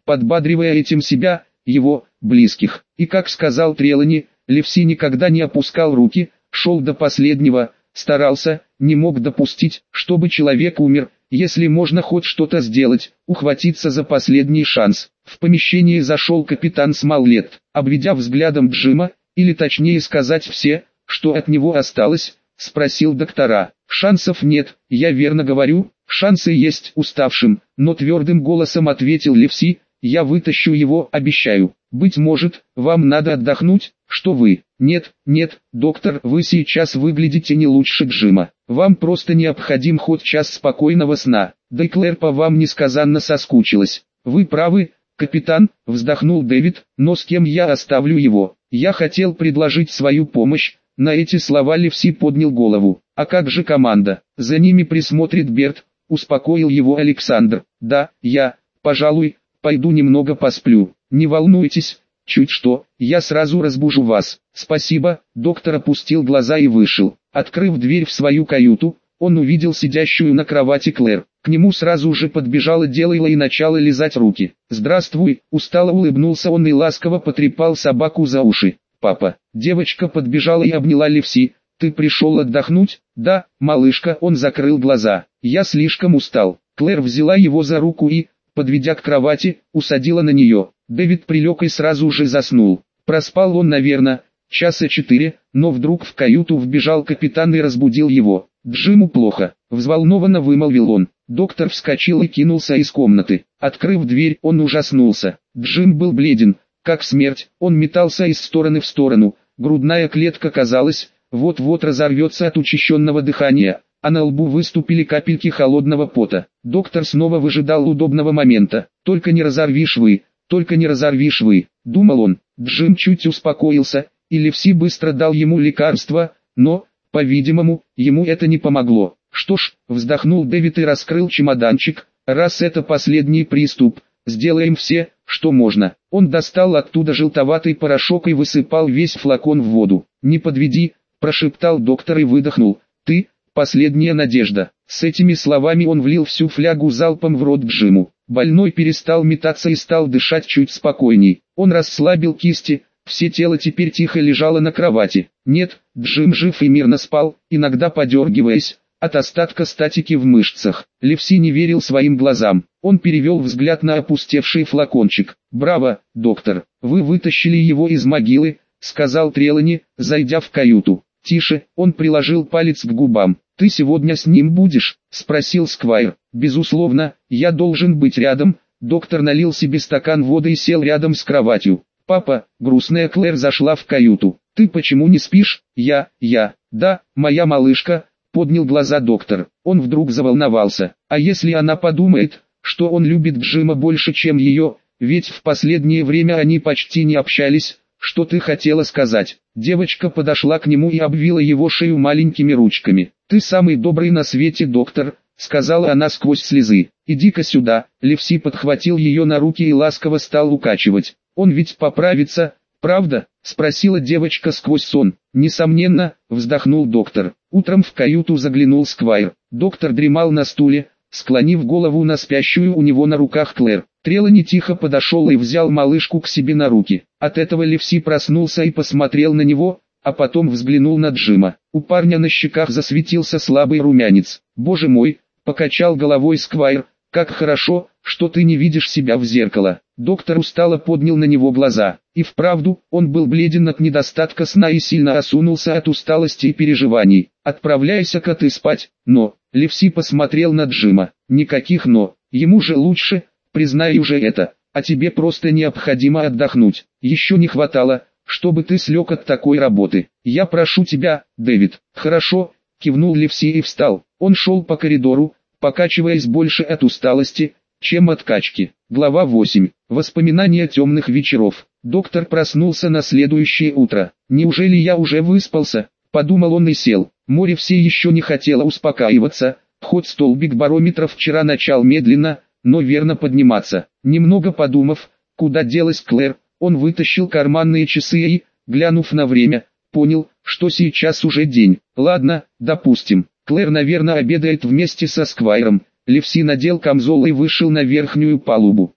подбадривая этим себя, его, близких. И как сказал Трелани, Ливси никогда не опускал руки, шел до последнего, старался, не мог допустить, чтобы человек умер, если можно хоть что-то сделать, ухватиться за последний шанс. В помещение зашел капитан Смоллет, обведя взглядом Джима, или точнее сказать все, что от него осталось, спросил доктора. «Шансов нет, я верно говорю?» «Шансы есть», уставшим, но твердым голосом ответил Ливси. «Я вытащу его, обещаю. Быть может, вам надо отдохнуть, что вы?» «Нет, нет, доктор, вы сейчас выглядите не лучше Джима. Вам просто необходим хоть час спокойного сна. Да и Клэр по вам несказанно соскучилась». «Вы правы, капитан», вздохнул Дэвид, «но с кем я оставлю его? Я хотел предложить свою помощь». На эти слова Ливси поднял голову. «А как же команда? За ними присмотрит Берт», успокоил его Александр. «Да, я, пожалуй, пойду немного посплю. Не волнуйтесь, чуть что, я сразу разбужу вас». «Спасибо», доктор опустил глаза и вышел. Открыв дверь в свою каюту, он увидел сидящую на кровати Клэр. К нему сразу же подбежала Делайла и начала лизать руки. «Здравствуй», устало улыбнулся он и ласково потрепал собаку за уши. «Папа». Девочка подбежала и обняла Ливси. «Ты пришел отдохнуть?» «Да, малышка». Он закрыл глаза. «Я слишком устал». Клэр взяла его за руку и, подведя к кровати, усадила на нее. Дэвид прилег и сразу же заснул. Проспал он, наверное, часа 4, но вдруг в каюту вбежал капитан и разбудил его. «Джиму плохо», взволнованно вымолвил он. Доктор вскочил и кинулся из комнаты. Открыв дверь, он ужаснулся. Джим был бледен, как смерть, он метался из стороны в сторону, грудная клетка, казалось, вот-вот разорвется от учащенного дыхания, а на лбу выступили капельки холодного пота. Доктор снова выжидал удобного момента. «Только не разорви швы, только не разорви швы», думал он. Джим чуть успокоился, и Ливси быстро дал ему лекарство, но, по-видимому, ему это не помогло. «Что ж», вздохнул Дэвид и раскрыл чемоданчик, «раз это последний приступ, сделаем все, что можно». Он достал оттуда желтоватый порошок и высыпал весь флакон в воду. «Не подведи», прошептал доктор и выдохнул. «Ты, последняя надежда». С этими словами он влил всю флягу залпом в рот Джиму. Больной перестал метаться и стал дышать чуть спокойней. Он расслабил кисти, все тело теперь тихо лежало на кровати. Нет, Джим жив и мирно спал, иногда подергиваясь от остатка статики в мышцах. Ливси не верил своим глазам. Он перевел взгляд на опустевший флакончик. «Браво, доктор, вы вытащили его из могилы», сказал Трелани, зайдя в каюту. «Тише», он приложил палец к губам. «Ты сегодня с ним будешь?» спросил Сквайр. «Безусловно, я должен быть рядом». Доктор налил себе стакан воды и сел рядом с кроватью. «Папа», грустная Клэр зашла в каюту. «Ты почему не спишь?» «Я, да, моя малышка», поднял глаза доктор. Он вдруг заволновался. «А если она подумает, что он любит Джима больше, чем ее, ведь в последнее время они почти не общались, что ты хотела сказать?» Девочка подошла к нему и обвила его шею маленькими ручками. «Ты самый добрый на свете, доктор», сказала она сквозь слезы. «Иди-ка сюда». Ливси подхватил ее на руки и ласково стал укачивать. «Он ведь поправится, правда?» спросила девочка сквозь сон. «Несомненно», вздохнул доктор. Утром в каюту заглянул Сквайр. Доктор дремал на стуле, склонив голову на спящую у него на руках Клэр. Трелани тихо подошел и взял малышку к себе на руки. От этого Ливси проснулся и посмотрел на него, а потом взглянул на Джима. У парня на щеках засветился слабый румянец. «Боже мой», покачал головой Сквайр, «как хорошо, что ты не видишь себя в зеркало». Доктор устало поднял на него глаза. И вправду, он был бледен от недостатка сна и сильно осунулся от усталости и переживаний. «Отправляйся-ка ты спать». «Но», Ливси посмотрел на Джима. «Никаких «но», ему же лучше, признай уже это, а тебе просто необходимо отдохнуть. Еще не хватало, чтобы ты слег от такой работы. Я прошу тебя, Дэвид». «Хорошо», кивнул Ливси и встал. Он шел по коридору, покачиваясь больше от усталости, чем от качки. Глава 8. Воспоминания темных вечеров. Доктор проснулся на следующее утро. «Неужели я уже выспался?» – подумал он и сел. Море все еще не хотело успокаиваться, хоть столбик барометра вчера начал медленно, но верно подниматься. Немного подумав, куда делась Клэр, он вытащил карманные часы и, глянув на время, понял, что сейчас уже день. Ладно, допустим, Клэр, наверное, обедает вместе со Сквайром. Ливси надел камзол и вышел на верхнюю палубу.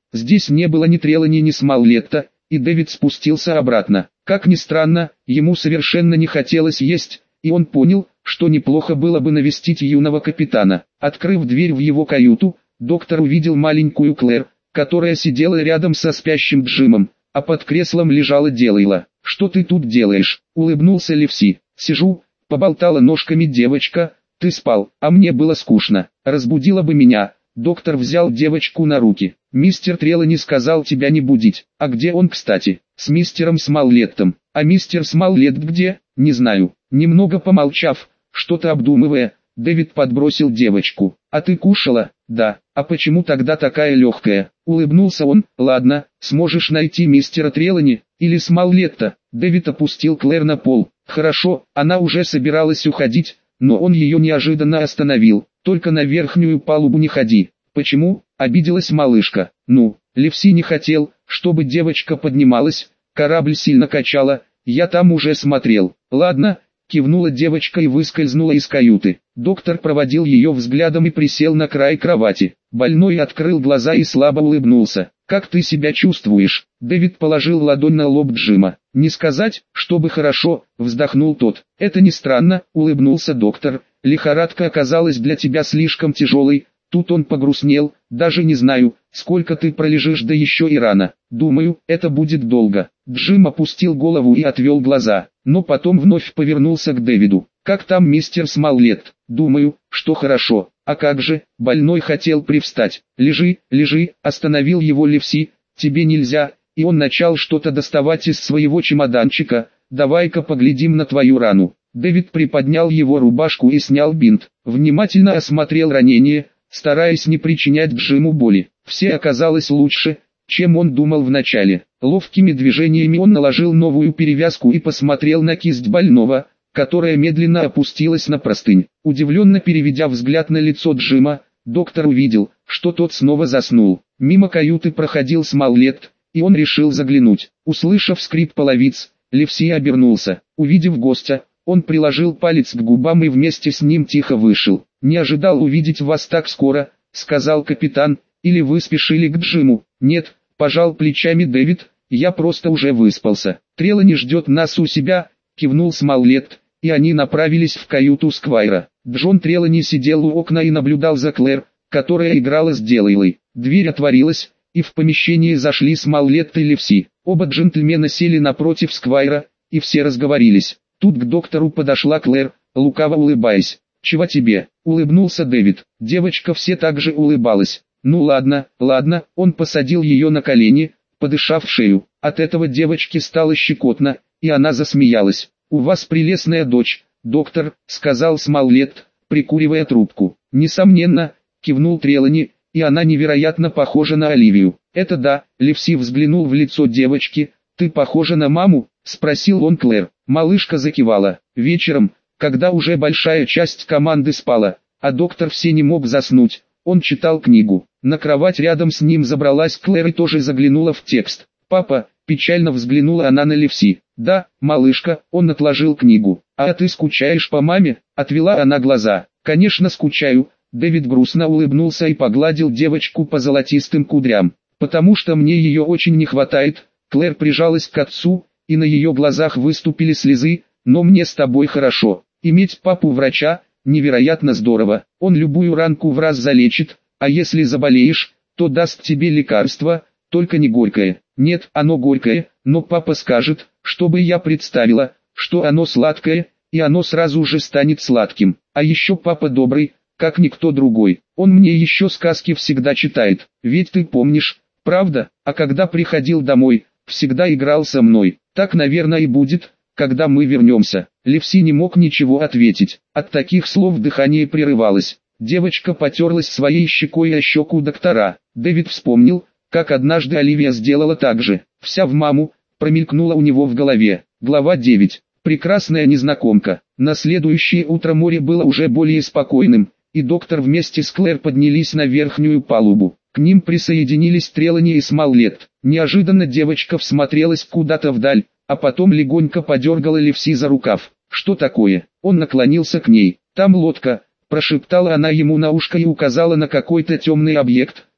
Здесь не было ни Трелани, ни Смоллетта, и Дэвид спустился обратно. Как ни странно, ему совершенно не хотелось есть, и он понял, что неплохо было бы навестить юного капитана. Открыв дверь в его каюту, доктор увидел маленькую Клэр, которая сидела рядом со спящим Джимом, а под креслом лежала Делайла. «Что ты тут делаешь?» — улыбнулся Ливси. «Сижу», — поболтала ножками девочка. «Ты спал, а мне было скучно. Разбудила бы меня». Доктор взял девочку на руки. «Мистер Трелани сказал тебя не будить. А где он, кстати?» «С мистером Смоллеттом». «А мистер Смоллетт где?» «Не знаю». Немного помолчав, что-то обдумывая, Дэвид подбросил девочку. «А ты кушала?» «Да». «А почему тогда такая легкая?» Улыбнулся он. «Ладно, сможешь найти мистера Трелани или Смоллетта?» Дэвид опустил Клэр на пол. «Хорошо». Она уже собиралась уходить, но он ее неожиданно остановил. «Только на верхнюю палубу не ходи». «Почему?» — обиделась малышка. «Ну, Ливси не хотел, чтобы девочка поднималась, корабль сильно качала, я там уже смотрел». «Ладно», — кивнула девочка и выскользнула из каюты. Доктор проводил ее взглядом и присел на край кровати. Больной открыл глаза и слабо улыбнулся. «Как ты себя чувствуешь?» Дэвид положил ладонь на лоб Джима. «Не сказать, чтобы хорошо», — вздохнул тот. «Это не странно», — улыбнулся доктор. «Лихорадка оказалась для тебя слишком тяжелой». Тут он погрустнел. «Даже не знаю, сколько ты пролежишь, да еще и рано. Думаю, это будет долго». Джим опустил голову и отвел глаза, но потом вновь повернулся к Дэвиду. «Как там мистер Смоллетт?» «Думаю, что хорошо». «А как же?» Больной хотел привстать. «Лежи, лежи», остановил его Ливси. «Тебе нельзя». И он начал что-то доставать из своего чемоданчика. «Давай-ка поглядим на твою рану». Дэвид приподнял его рубашку и снял бинт. Внимательно осмотрел ранение, стараясь не причинять Джиму боли. Все оказалось лучше, чем он думал вначале. Ловкими движениями он наложил новую перевязку и посмотрел на кисть больного, которая медленно опустилась на простынь. Удивленно переведя взгляд на лицо Джима, доктор увидел, что тот снова заснул. Мимо каюты проходил Смоллетт, и он решил заглянуть. Услышав скрип половиц, Ливси обернулся. Увидев гостя, он приложил палец к губам и вместе с ним тихо вышел. «Не ожидал увидеть вас так скоро», — сказал капитан. «Или вы спешили к Джиму?» «Нет», — пожал плечами Дэвид, — «я просто уже выспался». «Трелани ждет нас у себя», — кивнул Смоллетт, и они направились в каюту Сквайра. Джон Трелани сидел у окна и наблюдал за Клэр, которая играла с Делайлой. Дверь отворилась, и в помещение зашли Смоллетт и Ливси. Оба джентльмена сели напротив Сквайра, и все разговорились. Тут к доктору подошла Клэр, лукаво улыбаясь. «Чего тебе?» — улыбнулся Дэвид. Девочка все так же улыбалась. «Ну ладно, ладно», он посадил ее на колени, подышав в шею. От этого девочке стало щекотно, и она засмеялась. «У вас прелестная дочь, доктор», — сказал Смоллетт, прикуривая трубку. «Несомненно», — кивнул Трелани, — «и она невероятно похожа на Оливию». «Это да», — Ливси взглянул в лицо девочки. «Ты похожа на маму?» — спросил он Клэр. Малышка закивала. Вечером, когда уже большая часть команды спала, а доктор все не мог заснуть, он читал книгу. На кровать рядом с ним забралась Клэр и тоже заглянула в текст. «Папа», — печально взглянула она на Ливси. «Да, малышка», — он отложил книгу. «А ты скучаешь по маме?» — отвела она глаза. «Конечно скучаю», — Дэвид грустно улыбнулся и погладил девочку по золотистым кудрям. «Потому что мне ее очень не хватает». Клэр прижалась к отцу, и на ее глазах выступили слезы. «Но мне с тобой хорошо. Иметь папу-врача невероятно здорово. Он любую ранку в раз залечит, а если заболеешь, то даст тебе лекарство, только не горькое». «Нет, оно горькое, но папа скажет, чтобы я представила, что оно сладкое, и оно сразу же станет сладким. А еще папа добрый, как никто другой. Он мне еще сказки всегда читает. Ведь ты помнишь, правда? А когда приходил домой, всегда играл со мной. Так, наверное, и будет, когда мы вернемся». Ливси не мог ничего ответить. От таких слов дыхание прерывалось. Девочка потерлась своей щекой о щеку доктора. Дэвид вспомнил, как однажды Оливия сделала так же. «Вся в маму», промелькнула у него в голове. Глава 9. Прекрасная незнакомка. На следующее утро море было уже более спокойным, и доктор вместе с Клэр поднялись на верхнюю палубу. К ним присоединились Трелани и Смоллетт. Неожиданно девочка всмотрелась куда-то вдаль, а потом легонько подергала Ливси за рукав. «Что такое?» Он наклонился к ней. «Там лодка», прошептала она ему на ушко и указала на какой-то темный объект,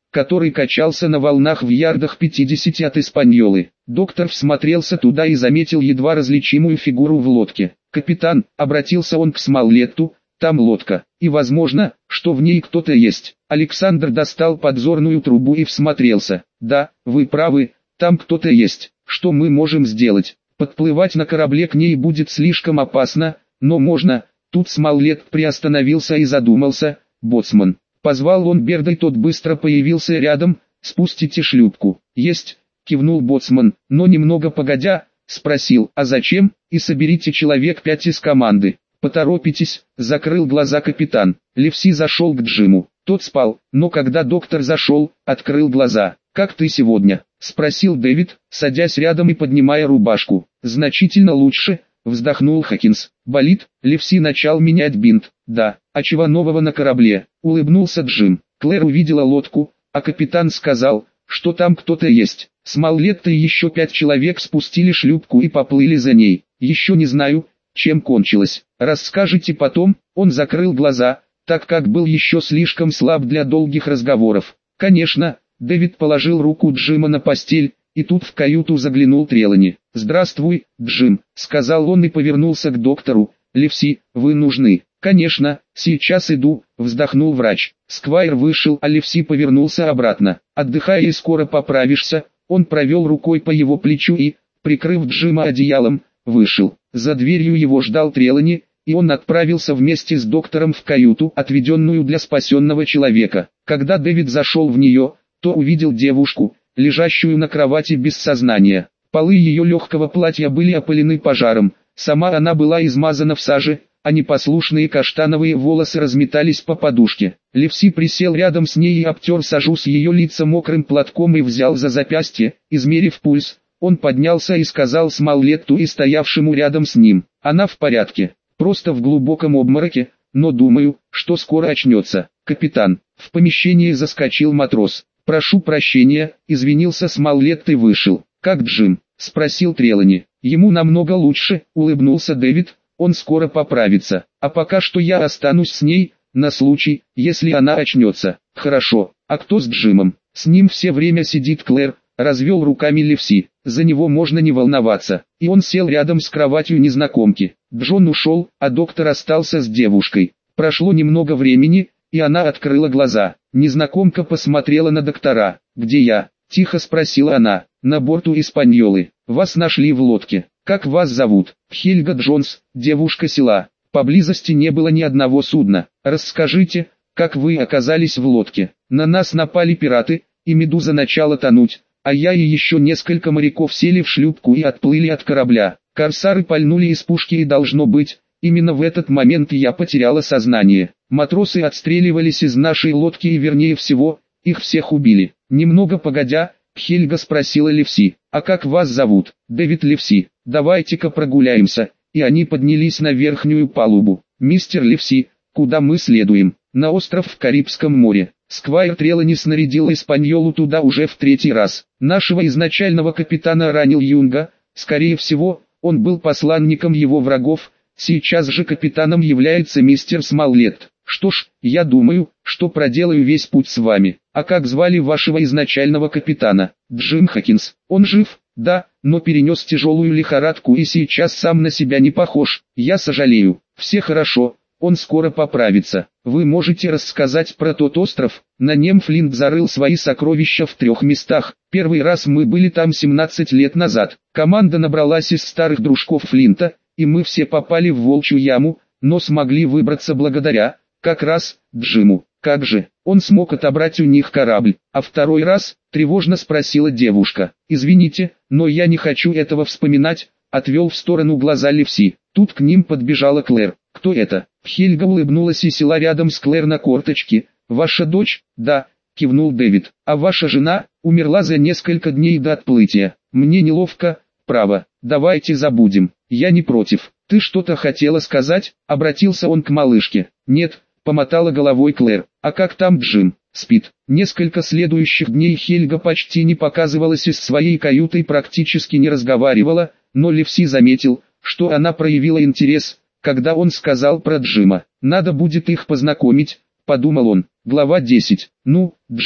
который качался на волнах в ярдах 50 от Испаньолы. Доктор всмотрелся туда и заметил едва различимую фигуру в лодке. «Капитан», — обратился он к Смоллетту, — «там лодка, и возможно, что в ней кто-то есть». Александр достал подзорную трубу и всмотрелся. «Да, вы правы, там кто-то есть. Что мы можем сделать? Подплывать на корабле к ней будет слишком опасно, но можно». Тут Смоллетт приостановился и задумался. «Боцман». Позвал он Берда, и тот быстро появился рядом. «Спустите шлюпку». «Есть», — кивнул боцман, но немного погодя, спросил: «А зачем?» «И соберите человек 5 из команды». «Поторопитесь», — закрыл глаза капитан. Ливси зашел к Джиму. Тот спал, но когда доктор зашел, открыл глаза. «Как ты сегодня?» — спросил Дэвид, садясь рядом и поднимая рубашку. «Значительно лучше», — вздохнул Хокинс. «Болит?» Ливси начал менять бинт. «Да». «А чего нового на корабле?» — улыбнулся Джим. Клэр увидела лодку, а капитан сказал, что там кто-то есть. Смоллетт и еще 5 человек спустили шлюпку и поплыли за ней. «Еще не знаю, чем кончилось. Расскажите потом». Он закрыл глаза, так как был еще слишком слаб для долгих разговоров. «Конечно». Дэвид положил руку Джима на постель, и тут в каюту заглянул Трелани. «Здравствуй, Джим», — сказал он и повернулся к доктору. «Ливси, вы нужны». «Конечно, сейчас иду», — вздохнул врач. Сквайр вышел, а Ливси повернулся обратно. «Отдыхай и скоро поправишься». Он провел рукой по его плечу и, прикрыв Джима одеялом, вышел. За дверью его ждал Трелани, и он отправился вместе с доктором в каюту, отведенную для спасенного человека. Когда Дэвид зашел в нее, то увидел девушку, лежащую на кровати без сознания. Полы ее легкого платья были опылены пожаром, сама она была измазана в саже, а непослушные каштановые волосы разметались по подушке. Ливси присел рядом с ней и обтер сажу с ее лица мокрым платком и взял за запястье. Измерив пульс, он поднялся и сказал Смоллетту и стоявшему рядом с ним: «Она в порядке, просто в глубоком обмороке, но думаю, что скоро очнется». «Капитан». В помещении заскочил матрос. «Прошу прощения», — извинился Смоллетт и вышел. «Как Джим?» — спросил Трелани. «Ему намного лучше», — улыбнулся Дэвид. «Он скоро поправится, а пока что я останусь с ней, на случай, если она очнется». «Хорошо, а кто с Джимом?» «С ним все время сидит Клэр», — развел руками Ливси. «За него можно не волноваться». И он сел рядом с кроватью незнакомки. Джон ушел, а доктор остался с девушкой. Прошло немного времени, и она открыла глаза. Незнакомка посмотрела на доктора. «Где я?» — тихо спросила она. «На борту Испаньолы. Вас нашли в лодке. Как вас зовут?» «Хельга Джонс, девушка села. Поблизости не было ни одного судна. Расскажите, как вы оказались в лодке?» «На нас напали пираты, и Медуза начала тонуть, а я и еще несколько моряков сели в шлюпку и отплыли от корабля. Корсары пальнули из пушки, и должно быть, именно в этот момент я потеряла сознание. Матросы отстреливались из нашей лодки и, вернее всего, их всех убили». Немного погодя, Хельга спросила Ливси: «А как вас зовут?» «Дэвид Ливси. Давайте-ка прогуляемся». И они поднялись на верхнюю палубу. «Мистер Ливси, куда мы следуем?» «На остров в Карибском море». Сквайр Трелани снарядил Испаньолу туда уже в 3-й раз. Нашего изначального капитана ранил Юнга, скорее всего, он был посланником его врагов, сейчас же капитаном является мистер Смоллетт. «Что ж, я думаю, что проделаю весь путь с вами». «А как звали вашего изначального капитана?» «Джим Хокинс. Он жив?» «Да, но перенес тяжелую лихорадку и сейчас сам на себя не похож. Я сожалею». «Все хорошо, он скоро поправится». «Вы можете рассказать про тот остров?» На нем Флинт зарыл свои сокровища в 3 местах. Первый раз мы были там 17 лет назад. Команда набралась из старых дружков Флинта, и мы все попали в волчью яму, но смогли выбраться благодаря, как раз, Джиму. «Как же, он смог отобрать у них корабль?» «А второй раз?» — тревожно спросила девушка. «Извините, но я не хочу этого вспоминать», — отвел в сторону глаза Ливси. Тут к ним подбежала Клэр. «Кто это?» Хельга улыбнулась и села рядом с Клэр на корточки. «Ваша дочь?» «Да», — кивнул Дэвид. «А ваша жена?» «Умерла за несколько дней до отплытия. Мне неловко, право. Давайте забудем. Я не против». «Ты что-то хотела сказать?» — обратился он к малышке. «Нет», — помотала головой Клэр. «А как там Джим?» «Спит». Несколько следующих дней Хельга почти не показывалась из своей каюты и практически не разговаривала, но Ливси заметил, что она проявила интерес, когда он сказал про Джима. «Надо будет их познакомить», — подумал он. Глава 10. «Ну, Джим,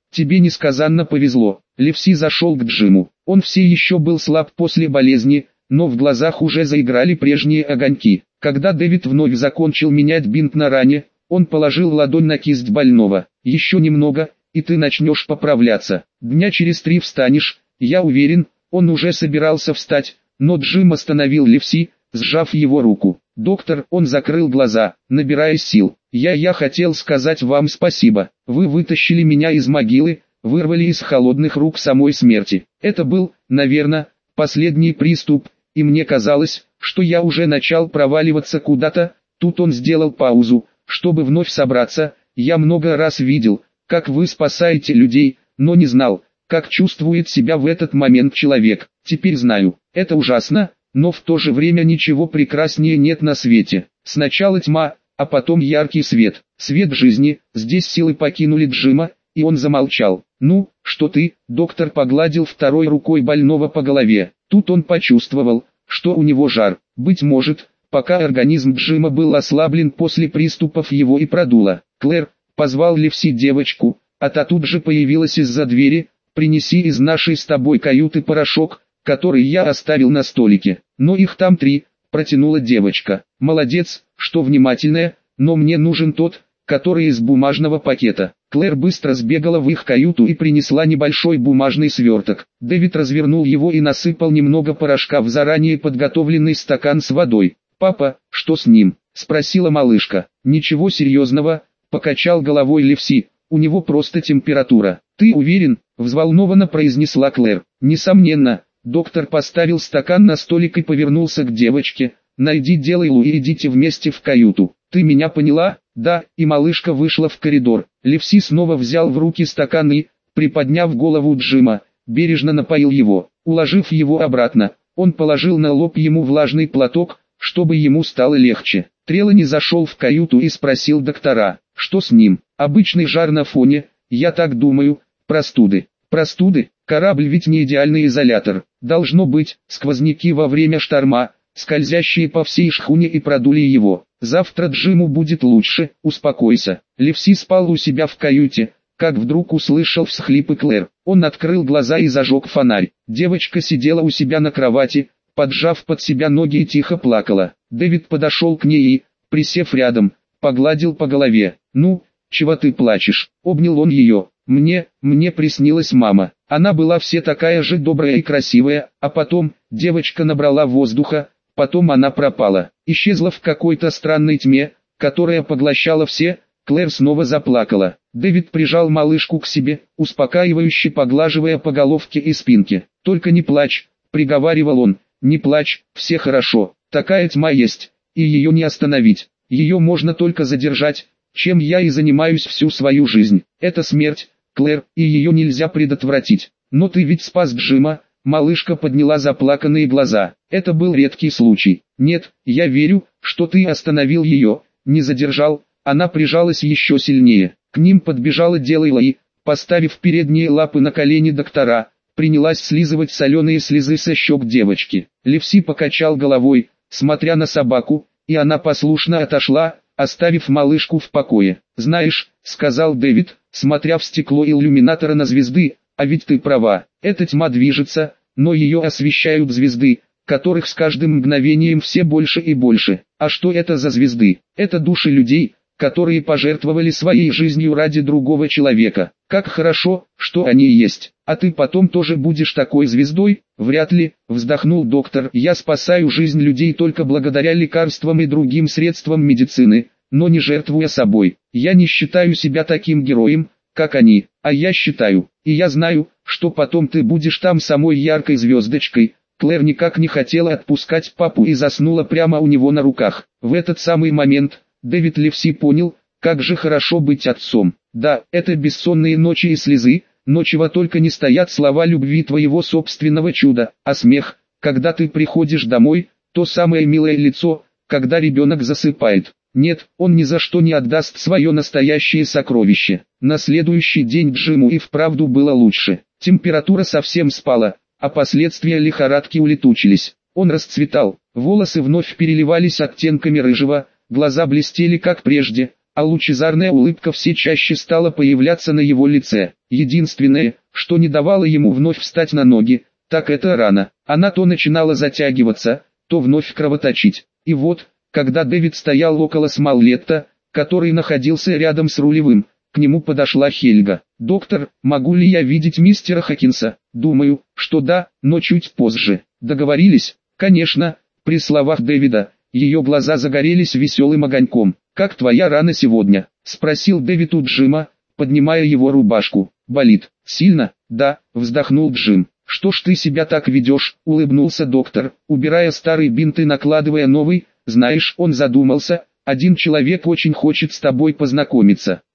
тебе несказанно повезло. Ливси зашел к Джиму. Он все еще был слаб после болезни, но в глазах уже заиграли прежние огоньки. Когда Дэвид вновь закончил менять бинт на ране, он положил ладонь на кисть больного. «Еще немного, и ты начнешь поправляться. Дня через 3 встанешь, я уверен». Он уже собирался встать, но Джим остановил Ливси, сжав его руку. «Доктор», он закрыл глаза, набирая сил. Я хотел сказать вам спасибо. Вы вытащили меня из могилы, вырвали из холодных рук самой смерти. Это был, наверное, последний приступ, и мне казалось, что я уже начал проваливаться куда-то». Тут он сделал паузу, чтобы вновь собраться. «Я много раз видел, как вы спасаете людей, но не знал, как чувствует себя в этот момент человек. Теперь знаю, это ужасно, но в то же время ничего прекраснее нет на свете. Сначала тьма, а потом яркий свет, свет жизни». Здесь силы покинули Джима, и он замолчал. «Ну, что ты?» Доктор погладил второй рукой больного по голове. Тут он почувствовал, что у него жар. Быть может, пока организм Джима был ослаблен после приступов, его и продуло. «Клэр», позвал Ливси девочку, а та тут же появилась из-за двери. «Принеси из нашей с тобой каюты порошок, который я оставил на столике». «Но их там 3, протянула девочка. «Молодец, что внимательная, но мне нужен тот, который из бумажного пакета». Клэр быстро сбегала в их каюту и принесла небольшой бумажный сверток. Дэвид развернул его и насыпал немного порошка в заранее подготовленный стакан с водой. «Папа, что с ним?» – спросила малышка. «Ничего серьезного», – покачал головой Ливси, «у него просто температура». «Ты уверен?» – взволнованно произнесла Клэр. «Несомненно». Доктор поставил стакан на столик и повернулся к девочке. «Найди Делейлу и идите вместе в каюту. Ты меня поняла?» «Да», и малышка вышла в коридор. Ливси снова взял в руки стакан и, приподняв голову Джима, бережно напоил его. Уложив его обратно, он положил на лоб ему влажный платок, чтобы ему стало легче. Трелани зашел в каюту и спросил доктора, что с ним. «Обычный жар на фоне, я так думаю, простуды». «Простуды? Корабль ведь не идеальный изолятор. Должно быть, сквозняки во время шторма, скользящие по всей шхуне и продули его. Завтра Джиму будет лучше, успокойся». Ливси спал у себя в каюте, как вдруг услышал всхлипы Клэр. Он открыл глаза и зажег фонарь. Девочка сидела у себя на кровати, поджав под себя ноги и тихо плакала. Дэвид подошел к ней и, присев рядом, погладил по голове. «Ну, чего ты плачешь?» Обнял он ее. Мне приснилась мама. Она была все такая же добрая и красивая, а потом, девочка набрала воздуха, потом она пропала, исчезла в какой-то странной тьме, которая поглощала все». Клэр снова заплакала. Дэвид прижал малышку к себе, успокаивающе поглаживая по головке и спинке. «Только не плачь», — приговаривал он, — «не плачь, все хорошо. Такая тьма есть, и ее не остановить. Ее можно только задержать, чем я и занимаюсь всю свою жизнь. Это смерть, Клэр, и ее нельзя предотвратить. Но ты ведь спас Джима». Малышка подняла заплаканные глаза. «Это был редкий случай. Нет, я верю, что ты остановил ее, не задержал». Она прижалась еще сильнее. К ним подбежала Делейла и, поставив передние лапы на колени доктора, принялась слизывать соленые слезы со щек девочки. Ливси покачал головой, смотря на собаку, и она послушно отошла, оставив малышку в покое. «Знаешь», — сказал Дэвид, смотря в стекло иллюминатора на звезды, «а ведь ты права, эта тьма движется, но ее освещают звезды, которых с каждым мгновением все больше и больше. А что это за звезды? Это души людей, которые пожертвовали своей жизнью ради другого человека. Как хорошо, что они есть. А ты потом тоже будешь такой звездой?» «Вряд ли», — вздохнул доктор. «Я спасаю жизнь людей только благодаря лекарствам и другим средствам медицины, но не жертвуя собой. Я не считаю себя таким героем, как они, а я считаю, и я знаю, что потом ты будешь там самой яркой звездочкой». Клэр никак не хотела отпускать папу и заснула прямо у него на руках. В этот самый момент Дэвид Ливси понял, как же хорошо быть отцом. Да, это бессонные ночи и слезы, но чего только не стоят слова любви твоего собственного чуда, а смех, когда ты приходишь домой, то самое милое лицо, когда ребенок засыпает. Нет, он ни за что не отдаст свое настоящее сокровище. На следующий день Джиму и вправду было лучше. Температура совсем спала, а последствия лихорадки улетучились. Он расцветал, волосы вновь переливались оттенками рыжего, глаза блестели как прежде, а лучезарная улыбка все чаще стала появляться на его лице. Единственное, что не давало ему вновь встать на ноги, так это рана. Она то начинала затягиваться, то вновь кровоточить. И вот, когда Дэвид стоял около Смоллетта, который находился рядом с рулевым, к нему подошла Хельга. «Доктор, могу ли я видеть мистера Хокинса?» «Думаю, что да, но чуть позже». «Договорились?» «Конечно». При словах Дэвида, ее глаза загорелись веселым огоньком. «Как твоя рана сегодня?» – спросил Дэвид у Джима, поднимая его рубашку. «Болит? Сильно?» «Да», – вздохнул Джим. «Что ж ты себя так ведешь?» – улыбнулся доктор, убирая старый бинт и накладывая новый. «Знаешь, он задумался, один человек очень хочет с тобой познакомиться».